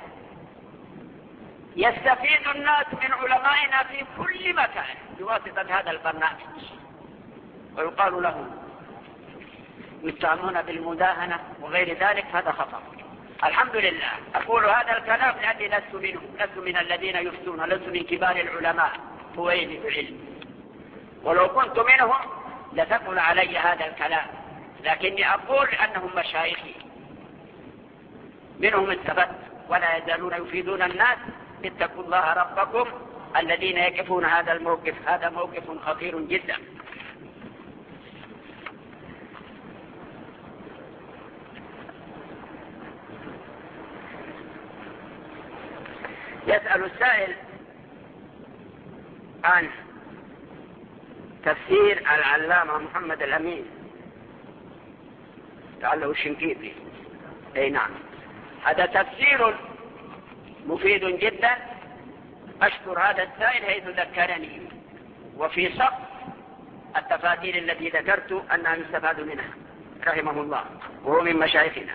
يستفيد الناس من علمائنا في كل مكان بواسطة هذا البرنامج، ويقال له يتهمون بالمداهنة وغير ذلك. هذا خطأ. الحمد لله أقول هذا الكلام لأني لست منهم، لست من الذين يفتون، لست من كبار العلماء فويل العلم. ولو كنت منهم لثقل علي هذا الكلام، لكني أقول لأنهم مشايخي منهم الثبت، ولا يزالون يفيدون الناس اتقوا الله ربكم الذين يقفون هذا الموقف. هذا موقف خطير جدا. يسأل السائل عن تفسير العلامة محمد الأمين لعله الشنقيطي. اي نعم، هذا تفسير مفيد جدا. أشكر هذا السائل حيث ذكرني، وفي صف التفاسير التي ذكرت أنها يستفاد منها رحمه الله، وهو من مشايخنا.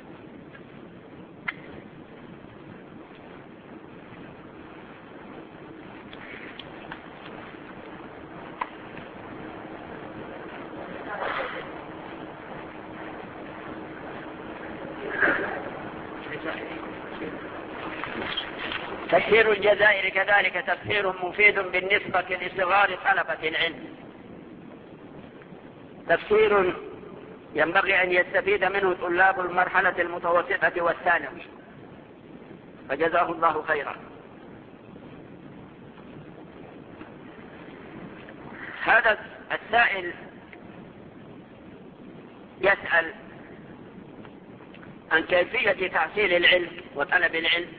تفسير الجزائر كذلك تفسير مفيد بالنسبة لصغار طلبة العلم، تفسير ينبغي أن يستفيد منه طلاب المرحلة المتوسطة والثانوي، فجزاه الله خيرا. هذا السائل يسأل عن كيفية تحصيل العلم وطلب العلم.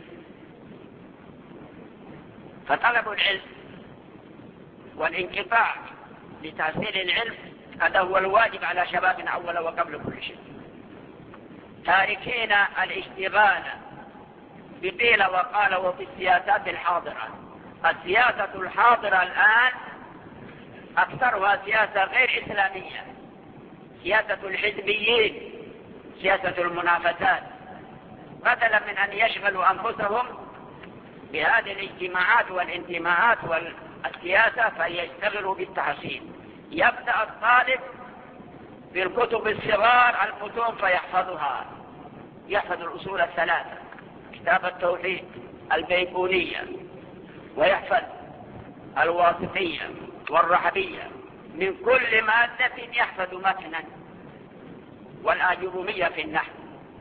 فطلب العلم والانقطاع لتحصيل العلم هذا هو الواجب على شبابنا أولا وقبل كل شيء، تاركين الاشتغال بقيل وقال وبالسياسات الحاضرة. السياسة الحاضرة الآن أكثرها سياسة غير إسلامية، سياسة الحزبيين، سياسة المنافسات، بدلا من أن يشغلوا أنفسهم بهذه الاجتماعات والانتماءات والسياسة فيشتغلوا بالتحصيل. يبدأ الطالب بالكتب الصغار المتون فيحفظها، يحفظ الأصول الثلاثة، كتاب التوحيد، البيقونية، ويحفظ الواسطية والرحبية. من كل مادة يحفظ متنا، والآجرومية في النحو،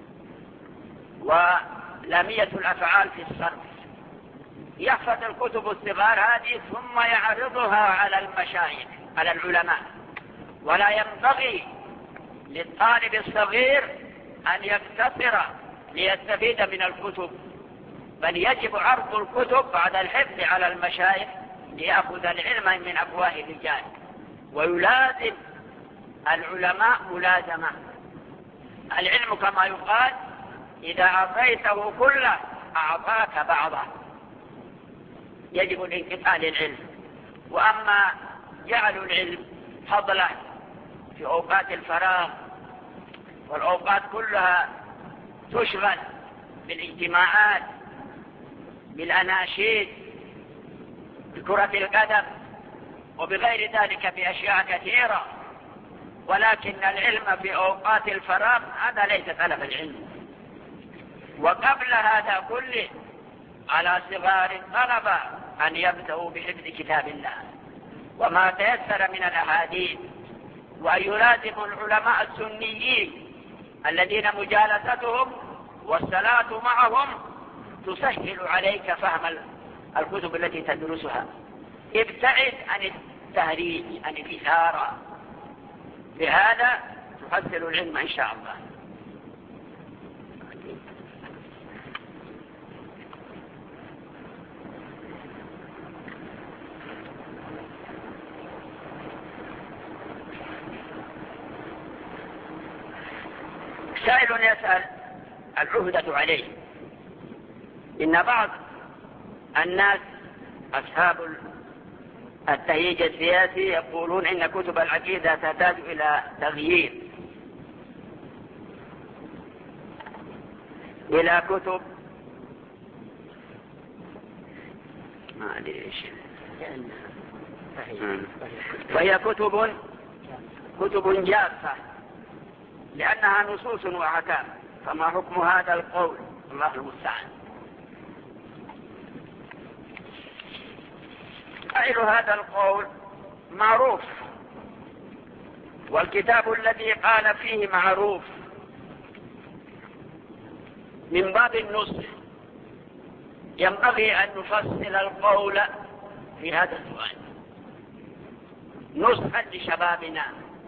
ولامية الأفعال في الصرف. يحفظ الكتب الصغار هذه ثم يعرضها على المشايخ، على العلماء. ولا ينبغي للطالب الصغير أن يقتصر ليستفيد من الكتب، بل يجب عرض الكتب بعد الحفظ على المشايخ ليأخذ العلم من أفواه الرجال، ويلازم العلماء ملازمة. العلم كما يقال إذا أعطيته كله أعطاك بعضه، يجب الانقطاع للعلم. وأما جعل العلم فضلا في أوقات الفراغ والأوقات كلها تشغل بالاجتماعات، بالأناشيد، بكرة القدم، وبغير ذلك بأشياء كثيرة، ولكن العلم في أوقات الفراغ هذا ليس طلب العلم. وقبل هذا كله على صغار الطلبة أن يبدأوا بحفظ كتاب الله وما تيسر من الأحاديث، وأن يلازموا العلماء السنيين الذين مجالستهم والصلاة معهم تسهل عليك فهم الكتب التي تدرسها. ابتعد عن التهريج، عن الإثارة، بهذا تحصل العلم إن شاء الله. سائل يسأل العهدة عليه. إن بعض الناس أصحاب التهيج السياسي يقولون إن كتب العقيدة تحتاج إلى تغيير، إلى كتب ما أدري إيش، وهي كتب كتب جافة لأنها نصوص وأحكام. فما حكم هذا القول؟ الله المستعان. قائل هذا القول معروف والكتاب الذي قال فيه معروف من باب النصح. ينبغي أن نفصل القول في هذا السؤال نصحا لشبابنا.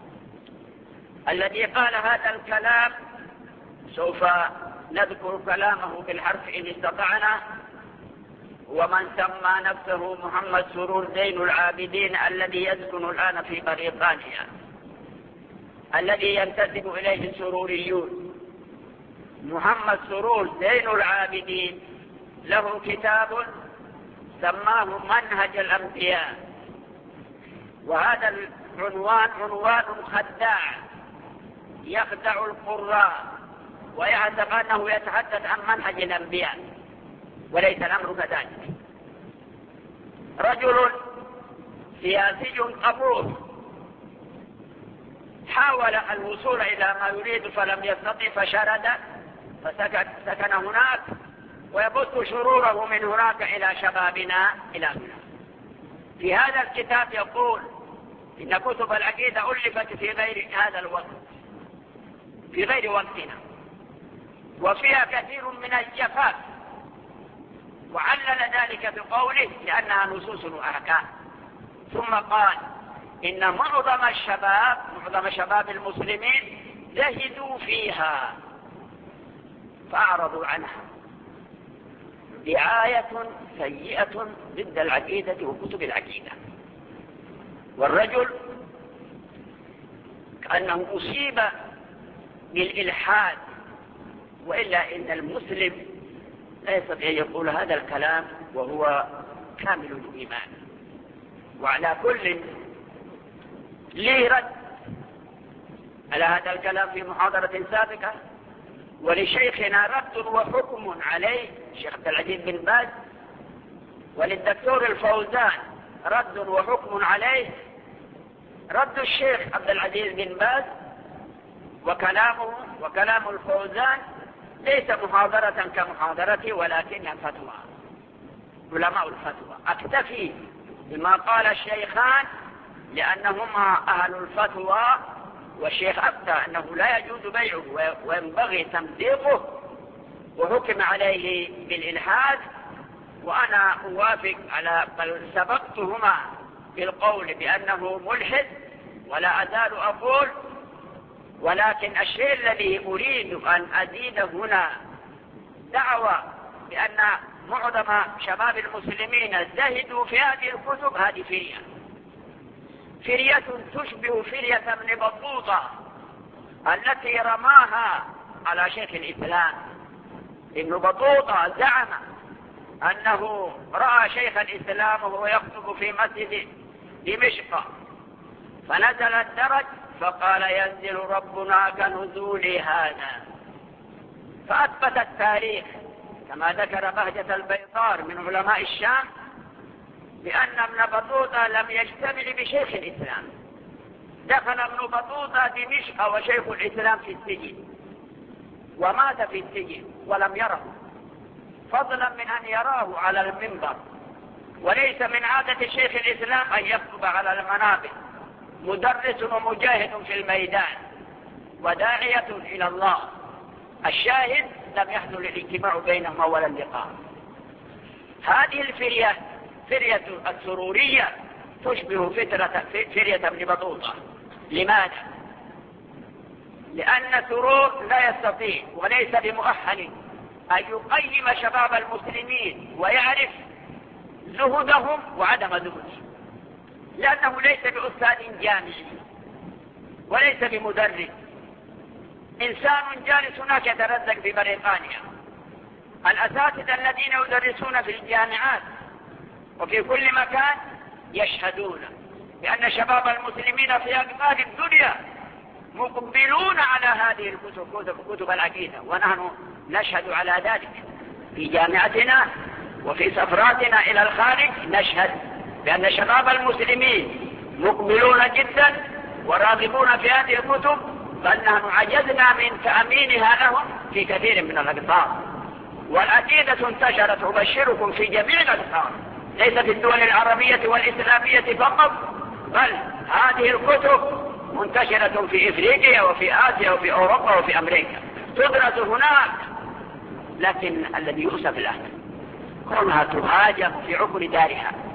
الذي قال هذا الكلام سوف نذكر كلامه بالحرف إن استطعنا، ومن سمى نفسه محمد سرور زين العابدين الذي يسكن الآن في بريطانيا، الذي ينتسب إليه السروريون. محمد سرور زين العابدين له كتاب سماه منهج الأنبياء، وهذا العنوان عنوان خداع يخدع القراء ويعتقد أنه يتحدث عن منهج الأنبياء، وليس الأمر كذلك. رجل سياسي قبور حاول الوصول إلى ما يريد فلم يستطع فشرد فسكن سكن هناك، ويبث شروره من هناك إلى شبابنا إلى هنا. في هذا الكتاب يقول إن كتب العقيدة ألفت في غير هذا الوقت، في غير وقتنا، وفيها كثير من الجفاف، وعلل ذلك بقوله لأنها نصوص وأحكام. ثم قال إن معظم الشباب معظم شباب المسلمين زهدوا فيها فأعرضوا عنها. دعاية سيئة ضد العقيدة وكتب العقيدة. والرجل كأنه أصيب بالإلحاد، وإلا إن المسلم لا يستطيع أن يقول هذا الكلام وهو كامل الإيمان. وعلى كل لي رد على هذا الكلام في محاضرة سابقة، ولشيخنا رد وحكم عليه الشيخ عبد العزيز بن باز، وللدكتور الفوزان رد وحكم عليه. رد الشيخ عبد العزيز بن باز وكلامه وكلام الفوزان ليس محاضرة كمحاضرتي، ولكنها فتوى علماء الفتوى. أكتفي بما قال الشيخان لأنهما أهل الفتوى، والشيخ أفتى أنه لا يجوز بيعه وينبغي تمزيقه وحكم عليه بالإلحاد، وأنا أوافق على بل سبقتهما بالقول بأنه ملحد ولا أزال أقول. ولكن الشيء الذي أريد أن أزيد هنا دعوة بأن معظم شباب المسلمين زهدوا في هذه الكتب، هذه فرية فرية تشبه فرية ابن بطوطة التي رماها على شيخ الإسلام. ابن بطوطة زعم أنه رأى شيخ الإسلام وهو يخطب في مسجد دمشق، فنزل الدرج فقال ينزل ربنا كنزول هذا. فأثبت التاريخ كما ذكر بهجة البيطار من علماء الشام بأن ابن بطوطة لم يجتمع بشيخ الإسلام. دخل ابن بطوطة دمشق وشيخ الإسلام في السجن، ومات في السجن ولم يره، فضلا من أن يراه على المنبر. وليس من عادة شيخ الإسلام أن يخطب على المنابر، مدرس ومجاهد في الميدان وداعية إلى الله. الشاهد لم يحدث الاجتماع بينهما ولا اللقاء. هذه الفرية فرية السرورية تشبه فترة فرية ابن بطوطة. لماذا؟ لأن سرور لا يستطيع وليس بمؤهل أن يقيم شباب المسلمين ويعرف زهدهم وعدم زهدهم، لأنه ليس بأستاذ جامعي وليس بمدرس. إنسان جالس هناك يترزق في بريطانيا. الأساتذة الذين يدرسون في الجامعات وفي كل مكان يشهدون بأن شباب المسلمين في أقطار الدنيا مقبلون على هذه الكتب كتب, كتب العقيدة، ونحن نشهد على ذلك في جامعتنا وفي سفراتنا إلى الخارج. نشهد بأن شباب المسلمين مقبلون جدا وراغبون في هذه الكتب، بل نحن عجزنا من تأمينها لهم في كثير من الأقطار. والعقيدة انتشرت أبشركم في جميع الأقطار، ليس في الدول العربية والإسلامية فقط، بل هذه الكتب منتشرة في إفريقيا وفي آسيا وفي أوروبا وفي أمريكا، تدرس هناك. لكن الذي يؤسف له كونها تهاجم في عقر دارها